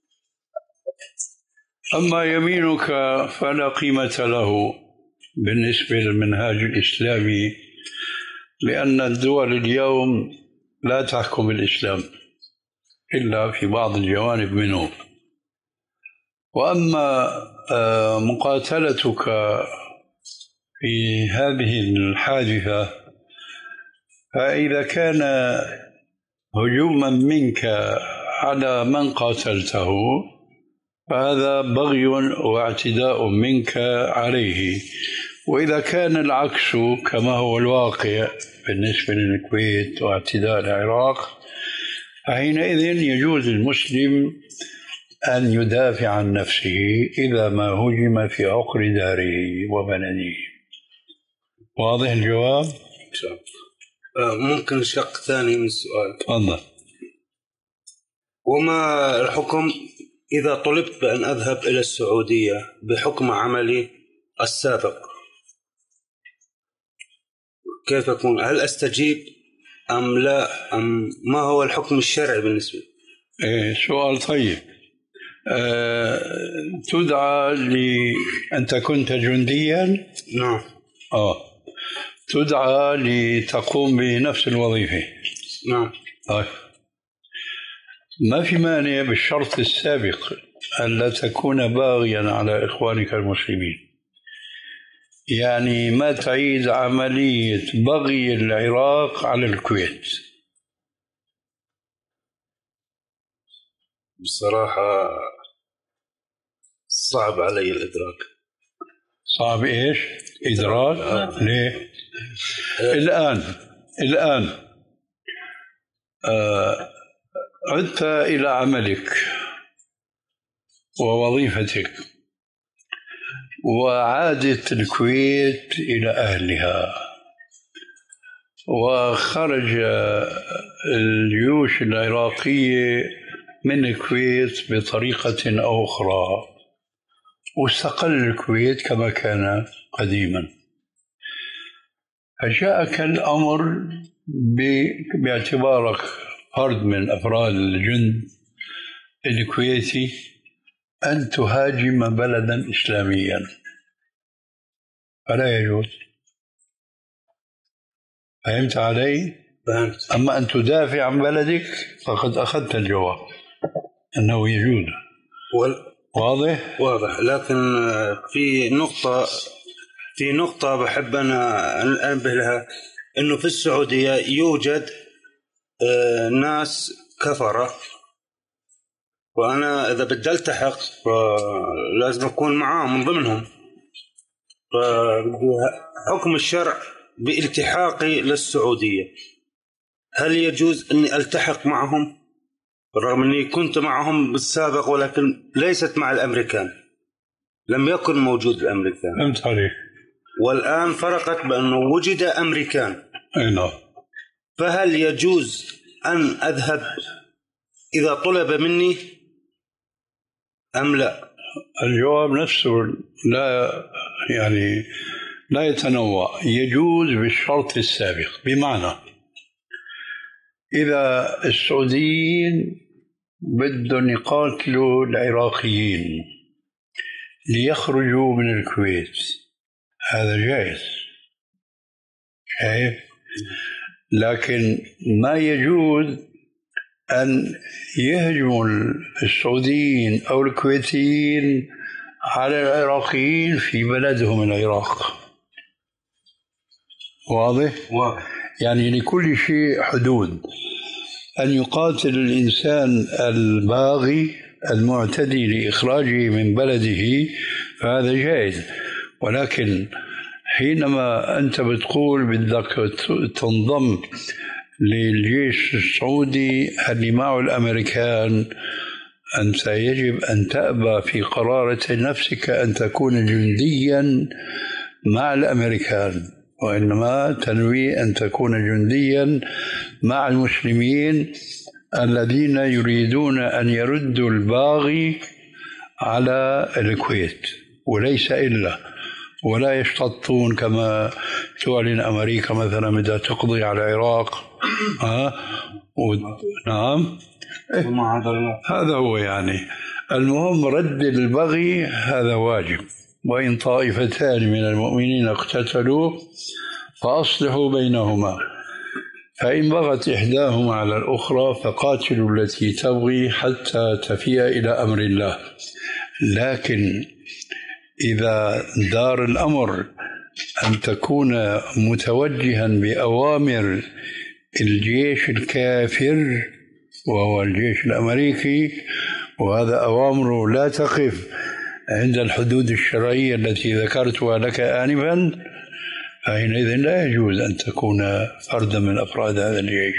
أما يمينك فلا قيمة له بالنسبة للمنهاج الإسلامي، لأن الدول اليوم لا تحكم الإسلام إلا في بعض الجوانب منه. وأما مقاتلتك في هذه الحادثة فإذا كان هجوما منك على من قاتلته فهذا بغي واعتداء منك عليه، وإذا كان العكس كما هو الواقع بالنسبة للكويت واعتداء العراق فحينئذ يجوز المسلم أن يدافع عن نفسه إذا ما هجم في عقر داره وبلده. واضح الجواب؟ ممكن شق ثاني من السؤال؟ تفضل. وما الحكم إذا طلبت بأن أذهب إلى السعودية بحكم عملي السابق؟ كيف أكون؟ هل أستجيب أم لا؟ أم ما هو الحكم الشرعي بالنسبة؟ إيه سؤال طيب. أه تدعى لأنت كنت جنديا؟ نعم. آه تدعى لتقوم بنفس الوظيفة. نعم. آه. ما في مانع بالشرط السابق ألا تكون باغيا على إخوانك المسلمين، يعني ما تعيد عملية بغي العراق على الكويت. بصراحة صعب علي الإدراك. صعب إيش؟ إدراك؟ آه. ليه؟ آه. الآن الآن آه عدت إلى عملك ووظيفتك وعادت الكويت إلى أهلها، وخرج الجيوش العراقية من الكويت بطريقة أو أخرى واستقل الكويت كما كان قديما، فجاءك الأمر باعتبارك فرد من أفراد الجند الكويتي أن تهاجم بلدا إسلاميا، فلا يجوز. فهمت علي؟ فهمت. أما أن تدافع عن بلدك فقد أخذت الجواب أنه يجوز. وال... واضح؟ واضح. لكن في نقطة في نقطة بحب أنا أنبه لها، إنه في السعودية يوجد ناس كفرة، وأنا إذا بدي ألتحق لازم أكون معاهم من ضمنهم، فحكم الشرع بالتحاقي للسعودية هل يجوز أني ألتحق معهم رغم أني كنت معهم بالسابق ولكن ليست مع الأمريكان، لم يكن موجود الأمريكان. فهمت عليك. والآن فرقت بأنه وجد أمريكان. أي نعم. فهل يجوز أن أذهب إذا طلب مني أم لا؟ الجواب نفسه لا يعني لا يتنوع، يجوز بالشرط السابق، بمعنى إذا السعوديين بدهم يقاتلوا العراقيين ليخرجوا من الكويت هذا جائز، شايف؟ لكن ما يجوز أن يهجموا السعوديين أو الكويتيين على العراقيين في بلدهم العراق. واضح؟ واضح. يعني لكل شيء حدود. أن يقاتل الإنسان الباغي المعتدي لإخراجه من بلده فهذا جائز، ولكن حينما أنت بتقول بدك تنضم للجيش السعودي اللي معه الأمريكان، أنت يجب أن تأبى في قرارة نفسك أن تكون جنديا مع الأمريكان، وإنما تنوي أن تكون جنديا مع المسلمين الذين يريدون أن يردوا الباغي على الكويت، وليس إلا، ولا يشتطون كما تعلن أمريكا مثلا بدها تقضي على العراق. ها و... نعم. هذا هو يعني المهم رد البغي هذا واجب. وإن طائفتان من المؤمنين اقتتلوا فأصلحوا بينهما فإن بغت إحداهما على الأخرى فقاتلوا التي تبغي حتى تفيء إلى أمر الله. لكن إذا دار الأمر أن تكون متوجها بأوامر الجيش الكافر وهو الجيش الأمريكي، وهذا أوامره لا تقف عند الحدود الشرعية التي ذكرتها لك آنفا، فحينئذ لا يجوز أن تكون فردا من أفراد هذا الجيش.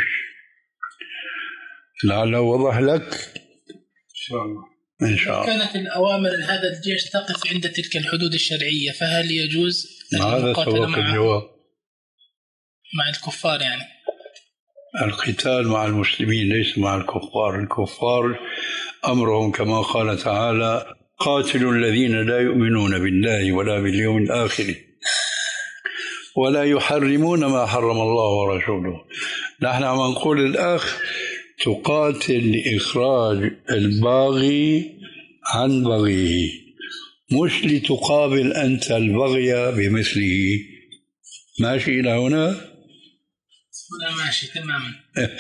لعله وضح لك إن شاء الله. إن شاء الله. كانت الأوامر هذا الجيش تقف عند تلك الحدود الشرعية فهل يجوز هذا سبق الجواب مع الكفار؟ يعني القتال مع المسلمين ليس مع الكفار. الكفار أمرهم كما قال تعالى قاتلوا الذين لا يؤمنون بالله ولا باليوم الآخر ولا يحرمون ما حرم الله ورسوله. نحن عم نقول الأخ تقاتل لإخراج الباغي عن بغيه، مش لتقابل أنت البغي بمثله. ماشي إلى هنا؟ هنا ماشي تماما.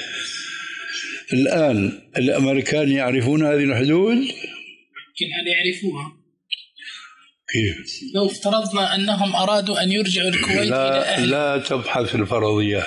الآن الأمريكان يعرفون هذه الحدود؟ يمكن أن يعرفوها. كيف؟ لو افترضنا أنهم أرادوا أن يرجعوا الكويت إلى لا أهل. لا تبحث الفرضيات،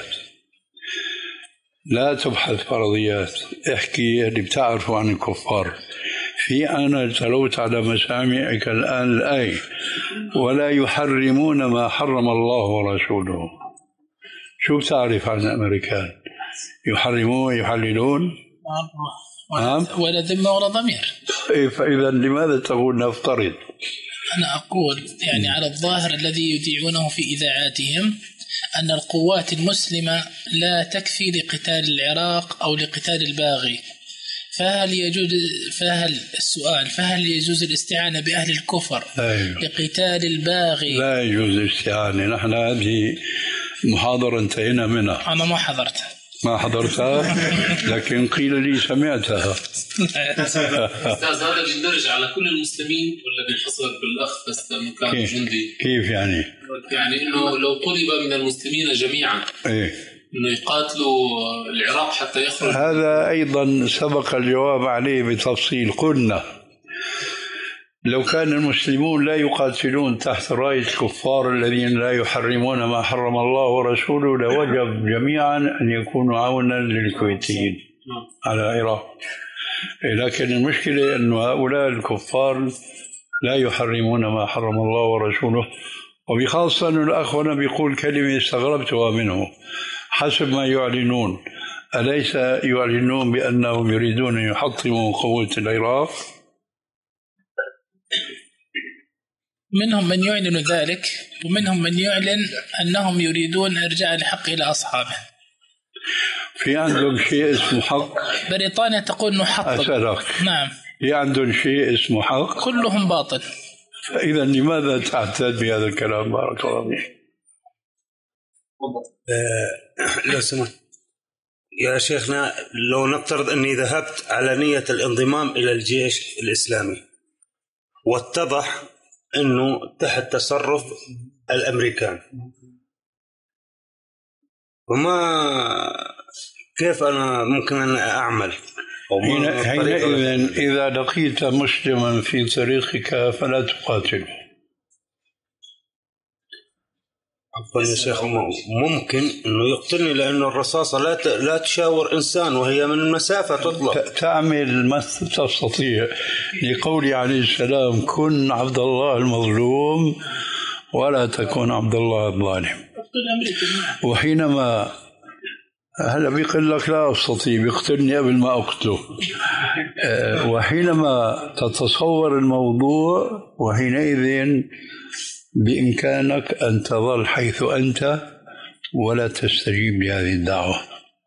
لا تبحث فرضيات، احكي اللي بتعرفه عن الكفار. في أنا تلوت على مسامعك الآن الآية ولا يحرمون ما حرم الله ورسوله. شو بتعرف عن الأمريكان؟ يحرمون يحللون؟ ولا, ولا ذمة ولا ضمير. فإذا لماذا تقول نفترض؟ أنا أقول يعني على الظاهر الذي يذيعونه في إذاعاتهم أن القوات المسلمة لا تكفي لقتال العراق أو لقتال الباغي، فهل يجوز فهل السؤال فهل يجوز الاستعانة بأهل الكفر أيوه. لقتال الباغي؟ لا يجوز الاستعانة. نحن هذه محاضرة انتهينا منها. أنا ما حضرتها. ما حضرتها لكن قيل لي سمعتها. أستاذ هذا بيندرج على كل المسلمين ولا بينحصر بالأخ بس لأنه كان جندي؟ كيف يعني؟ يعني إنه لو طلب من المسلمين جميعا إيه؟ إنه يقاتلوا العراق حتى يخرج. هذا أيضا سبق الجواب عليه بتفصيل. قلنا لو كان المسلمون لا يقاتلون تحت راية الكفار الذين لا يحرمون ما حرم الله ورسوله لوجب جميعا أن يكونوا عونا للكويتيين على العراق. لكن المشكلة أن هؤلاء الكفار لا يحرمون ما حرم الله ورسوله، وبخاصة الأخ هنا بيقول كلمة استغربتها منه. حسب ما يعلنون أليس يعلنون بأنهم يريدون أن يحطموا قوة العراق؟ منهم من يعلن ذلك ومنهم من يعلن أنهم يريدون إرجاع الحق إلى أصحابه. في عندهم شيء اسمه حق. بريطانيا تقول أنه حق. أسألك. نعم. في عندهم شيء اسمه حق. كلهم باطل. فإذا لماذا تعتد بهذا الكلام؟ بارك الله فيك. أه لو سمحت يا شيخنا، لو نفترض أني ذهبت على نية الانضمام إلى الجيش الإسلامي واتضح أنه تحت تصرف الأمريكان، وما كيف أنا ممكن أن أعمل؟ حينئذ إذا لقيت مسلما في طريقك فلا تقاتله. عفوا يا شيخ، ممكن أنه يقتلني لأن الرصاصة لا لا تشاور إنسان وهي من مسافة تطلق. تعمل ما تستطيع لقول عليه السلام كن عبد الله المظلوم ولا تكون عبد الله الظالم. وحينما هلا بيقول لك لا أستطيع بيقتلني قبل ما أقتله، وحينما تتصور الموضوع وحينئذ بإمكانك أن تظل حيث أنت ولا تستجيب لهذه الدعوة.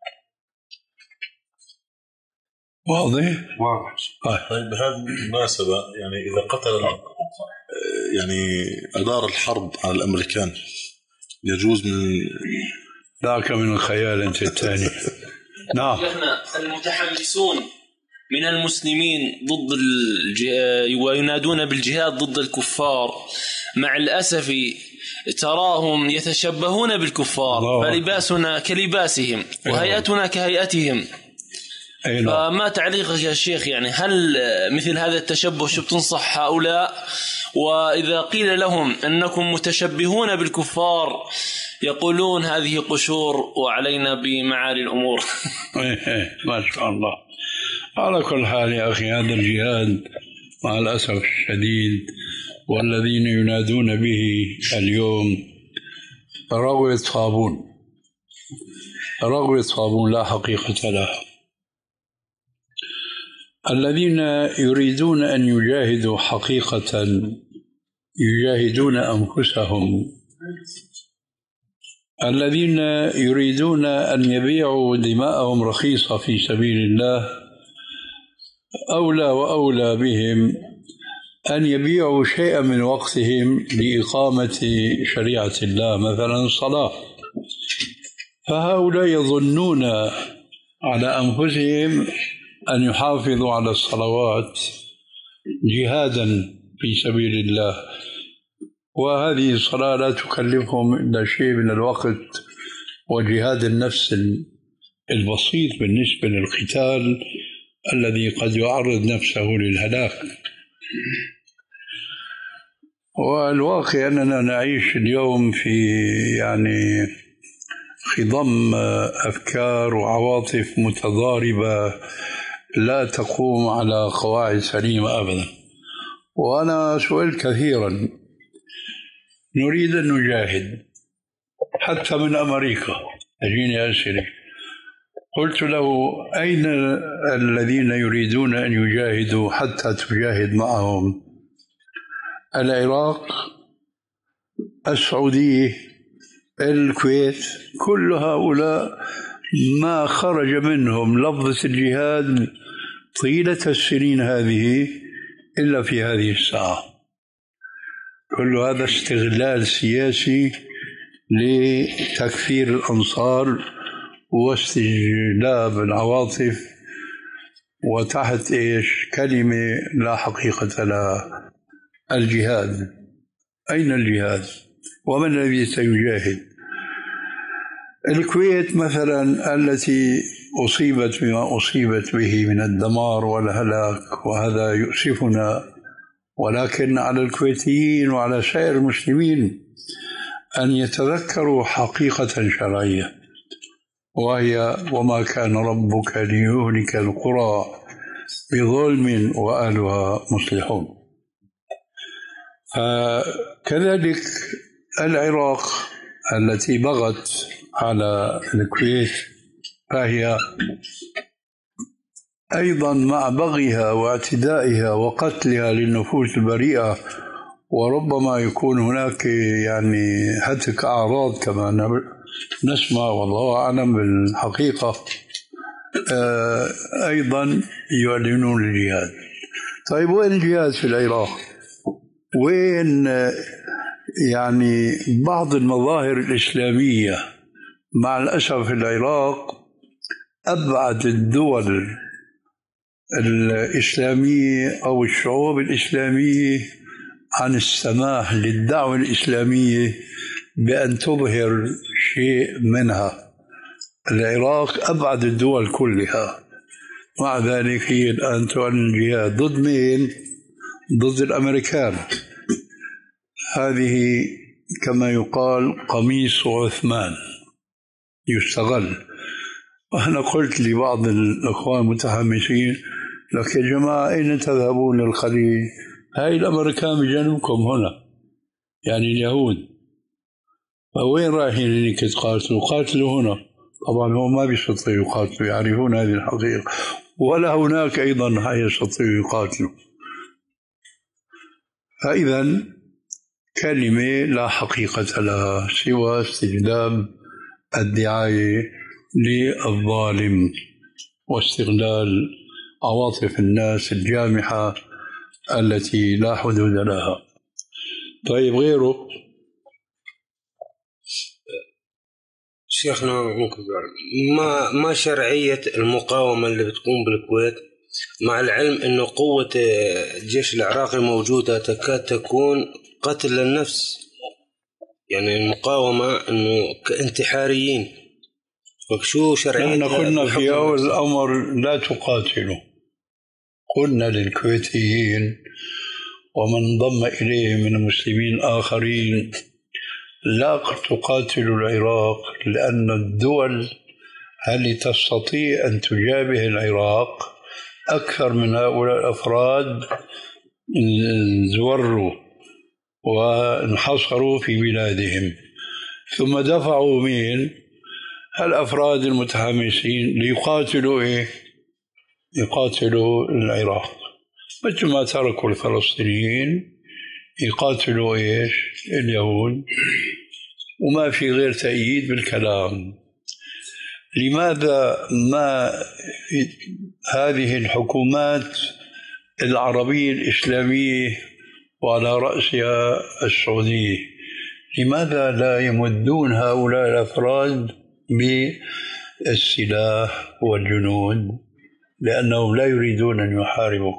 واضح؟ واضح. طيب بهذه المناسبة يعني إذا قتل يعني أدار الحرب على الأمريكان يجوز من ذاك من الخيال أنت الثاني. نعم. المتحمسون من المسلمين ضد الج... وينادون بالجهاد ضد الكفار مع الأسف تراهم يتشبهون بالكفار، فلباسنا كلباسهم وهيئتنا كهيئتهم. فما تعليقك يا شيخ؟ يعني هل مثل هذا التشبه شو بتنصح هؤلاء؟ وإذا قيل لهم أنكم متشبهون بالكفار يقولون هذه قشور وعلينا بمعالي الأمور. ما شاء الله. على كل حال يا أخي هذا الجهاد مع الأسف الشديد والذين ينادون به اليوم رغوة صابون، رغوة صابون لا حقيقة لها. الذين يريدون أن يجاهدوا حقيقة يجاهدون أنفسهم، الذين يريدون أن يبيعوا دماءهم رخيصة في سبيل الله أولى وأولى بهم أن يبيعوا شيئا من وقتهم لإقامة شريعة الله، مثلا الصلاة. فهؤلاء يظنون على أنفسهم أن يحافظوا على الصلوات جهادا في سبيل الله، وهذه الصلاة لا تكلفهم إلا شيء من الوقت وجهاد النفس البسيط بالنسبة للقتال الذي قد يعرض نفسه للهلاك. والواقع أننا نعيش اليوم في يعني خضم أفكار وعواطف متضاربة لا تقوم على قواعد سليمة أبدا. وأنا سئلت كثيرا، نريد أن نجاهد، حتى من أمريكا أجيني أسئلة، قلت له أين الذين يريدون أن يجاهدوا حتى تجاهد معهم؟ العراق، السعودية، الكويت، كل هؤلاء ما خرج منهم لفظة الجهاد طيلة السنين هذه إلا في هذه الساعة. كل هذا استغلال سياسي لتكفير الأنصار واستجلاب العواطف، وتحت إيش؟ كلمة لا حقيقة لها. الجهاد، أين الجهاد؟ ومن الذي سيجاهد؟ الكويت مثلا التي أصيبت بما أصيبت به من الدمار والهلاك، وهذا يؤسفنا، ولكن على الكويتيين وعلى سائر المسلمين أن يتذكروا حقيقة شرعية، وهي وما كان ربك ليهلك القرى بظلم وأهلها مصلحون. كذلك العراق التي بغت على الكويت، فهي أيضا مع بغيها واعتدائها وقتلها للنفوس البريئة، وربما يكون هناك يعني هتك أعراض كما نسمع والله أعلم بالحقيقة، أيضا يعلنون الجهاد. طيب وين الجهاد في العراق؟ وين يعني بعض المظاهر الإسلامية؟ مع الأسف في العراق أبعد الدول الإسلامية أو الشعوب الإسلامية عن السماح للدعوة الإسلامية بأن تظهر شيء منها. العراق أبعد الدول كلها، مع ذلك هي الآن تعلن الجهاد ضد مين؟ ضد الأمريكان. هذه كما يقال قميص عثمان يستغل. وأنا قلت لبعض الأخوان المتحمسين، لك يا جماعة أين تذهبون للخليج؟ هاي الأمريكان بجانبكم هنا، يعني اليهود، فوين رايحين هناك تقاتلوا؟ قاتلوا هنا. طبعا هم ما بيستطيعوا يقاتلوا، يعرفون هذه الحقيقة، ولا هناك أيضا يستطيعوا يقاتلوا. فإذا كلمة لا حقيقة لها سوى استجلاب الدعاية للظالم واستغلال عواطف الناس الجامحة التي لا حدود لها. طيب غيره؟ شيخنا ما ما شرعية المقاومة اللي بتقوم بالكويت، مع العلم أنه قوة الجيش العراقي موجودة تكاد تكون قتل للنفس، يعني المقاومة أنه كانتحاريين، فشو شرعية؟ نحن قلنا في أول الأمر لا تقاتلوا، قلنا للكويتيين ومن انضم إليه من المسلمين آخرين لا تقاتلوا العراق، لأن الدول التي تستطيع أن تجابه العراق أكثر من هؤلاء الأفراد زوروا وانحصروا في بلادهم، ثم دفعوا مين؟ الأفراد المتحمسين ليقاتلوا إيه؟ يقاتلوا العراق، مثل ما تركوا الفلسطينيين يقاتلوا إيش؟ اليهود، وما في غير تأييد بالكلام. لماذا ما هذه الحكومات العربية الإسلامية وعلى رأسها السعودية، لماذا لا يمدون هؤلاء الأفراد بالسلاح والجنود؟ لأنهم لا يريدون أن يحاربوا.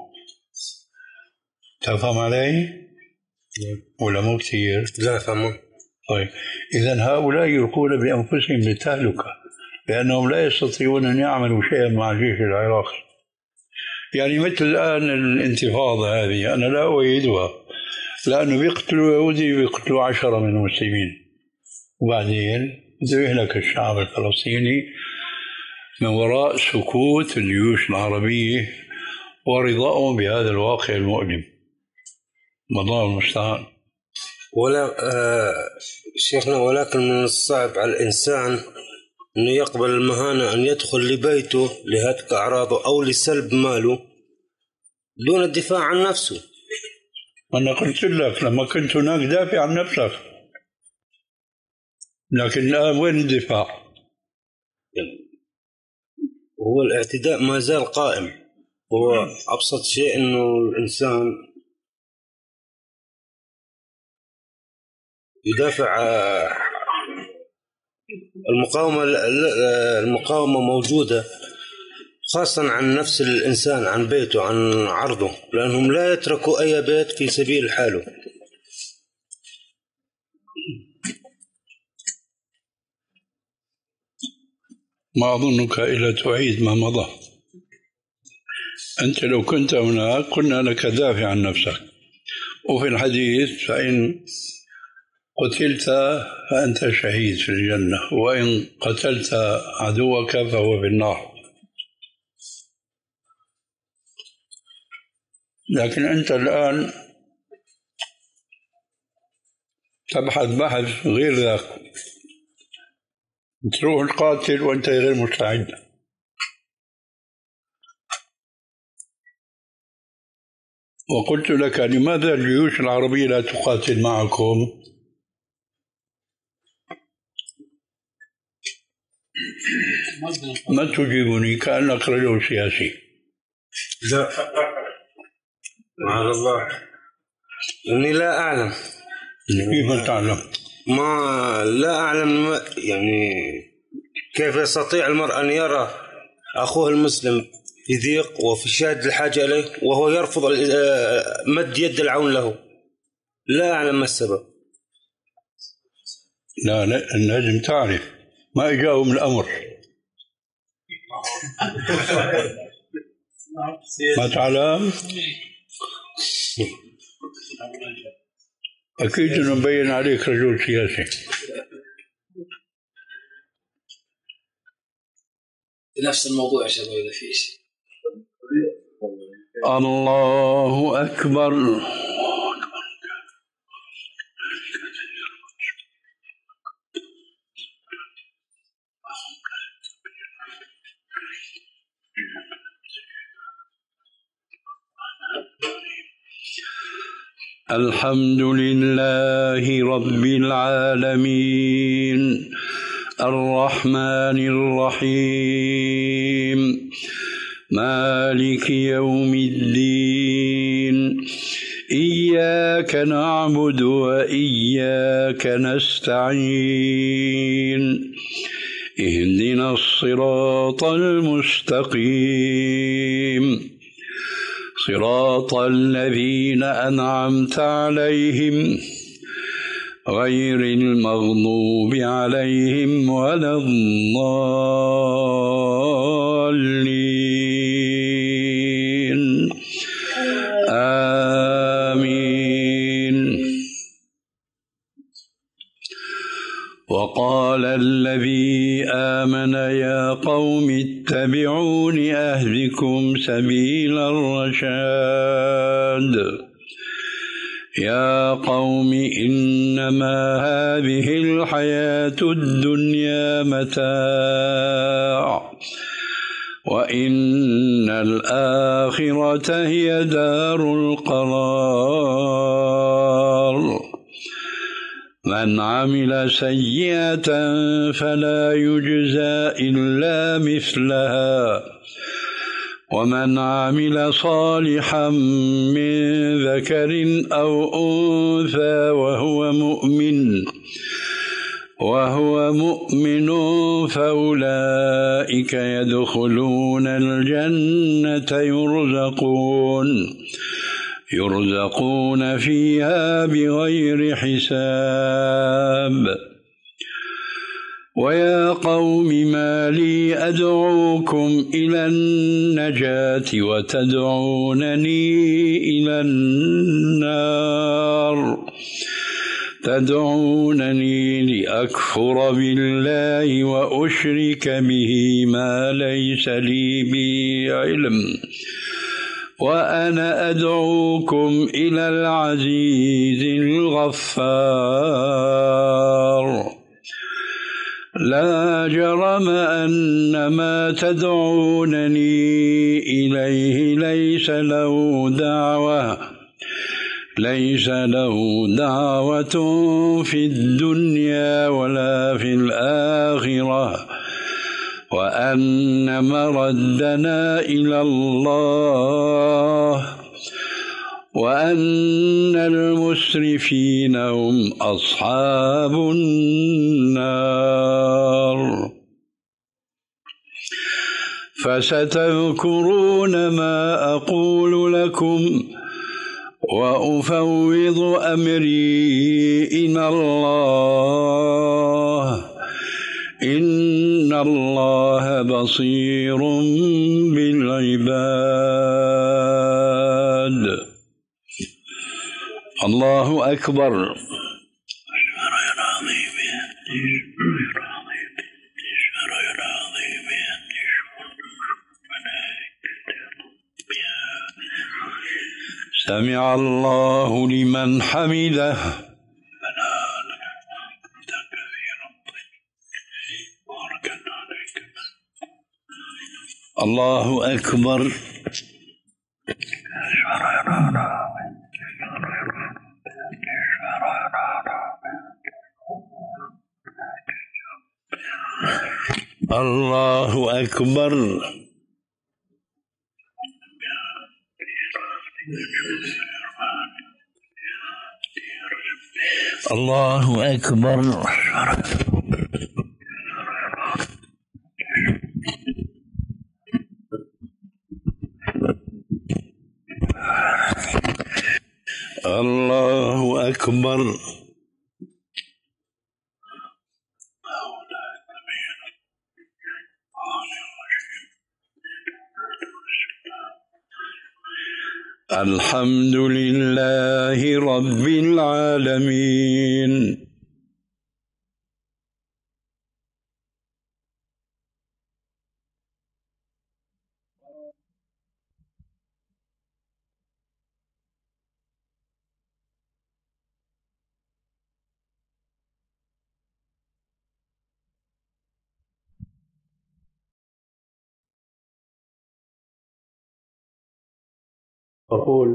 تفهم علي؟ ولا مو كثير؟ لا فهمه. طيب إذن هؤلاء يلقون بأنفسهم بالتهلكة لأنهم لا يستطيعون أن يعملوا شيئا مع الجيش العراقي. يعني مثل الآن الانتفاضة هذه أنا لا أؤيدها، لأنه بيقتلوا يهودي بيقتلوا عشرة من المسلمين، وبعدين بده يهلك الشعب الفلسطيني من وراء سكوت الجيوش العربية ورضاهم بهذا الواقع المؤلم. والله المستعان. ولا آه شيخنا، ولكن من الصعب على الإنسان أنه يقبل المهانة أن يدخل لبيته لهتك أعراضه أو لسلب ماله دون الدفاع عن نفسه. أنا قلت لك لما كنت هناك دافع عن نفسك، لكن الآن وين الدفاع؟ هو الاعتداء ما زال قائم. هو أبسط شيء أنه الإنسان يدافع. المقاومة المقاومة موجودة خاصة عن نفس الإنسان، عن بيته، عن عرضه، لأنهم لا يتركوا أي بيت في سبيل حاله. ما أظنك إلا تعيد ما مضى. أنت لو كنت هناك قلنا لك دافع عن نفسك، وفي الحديث فإن قتلت فأنت شهيد في الجنة، وإن قتلت عدوك فهو في النار. لكن أنت الآن تبحث بحث غير ذاك، تروح القاتل وأنت غير مستعد. وقلت لك لماذا الجيوش العربية لا تقاتل معكم؟ ما تجيبني كأنك رجل سياسي. لا معاذ الله، إني لا أعلم. كيف تعلم؟ ما لا أعلم يعني كيف يستطيع المرء أن يرى أخوه المسلم في ضيق وفي شاد الحاجة إليه وهو يرفض مد يد العون له. لا أعلم ما السبب. لا لازم تعرف ما إجاهم الأمر. ما تعلم؟ أكيد أنه مبين عليك رجل سياسي. نفس الموضوع شباب إذا في شيء. الله أكبر. الحمد لله رب العالمين الرحمن الرحيم مالك يوم الدين إياك نعبد وإياك نستعين اهدنا الصراط المستقيم صراط الذين أنعمت عليهم غير المغضوب عليهم ولا الضالين آمين. وقال الذي آمن يا قوم اتبعون أهدكم سبيل الرشاد يا قوم إنما هذه الحياة الدنيا متاع وإن الآخرة هي دار القرار من عمل سيئة فلا يجزى إلا مثلها ومن عمل صالحا من ذكر أو أنثى وهو مؤمن وهو مؤمن فأولئك يدخلون الجنة يرزقون يرزقون فيها بغير حساب. ويا قوم ما لي أدعوكم إلى النجاة وتدعونني إلى النار تدعونني لأكفر بالله وأشرك به ما ليس لي به علم وأنا أدعوكم إلى العزيز الغفار. لا جرم أن ما تدعونني إليه ليس له دعوة ليس له دعوة في الدنيا ولا في الآخرة وأن مردنا إلى الله وأن المسرفين هم أصحاب النار. فستذكرون ما أقول لكم وأفوض أمري إلى الله إن الله بصير بالعباد. الله أكبر. سمع الله لمن حمده. الله أكبر. الله أكبر. الله أكبر. الله أكبر. الحمد لله رب العالمين. بقول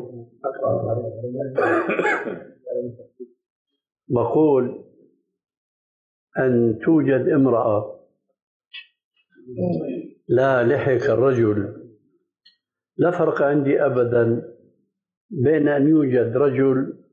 بقول أن توجد امرأة لا لحق الرجل، لا فرق عندي أبدا بين أن يوجد رجل